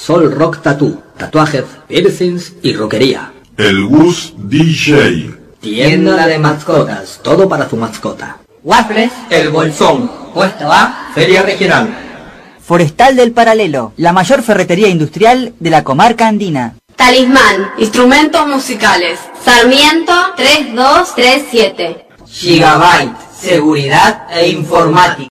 Sol Rock Tattoo, tatuajes, piercings y roquería. El Gus DJ. Tienda de mascotas, todo para su mascota. Waffles, El Bolsón, puesto a Feria Regional. Forestal del Paralelo, la mayor ferretería industrial de la comarca andina. Talismán, instrumentos musicales. Sarmiento 3237. Gigabyte, seguridad e informática.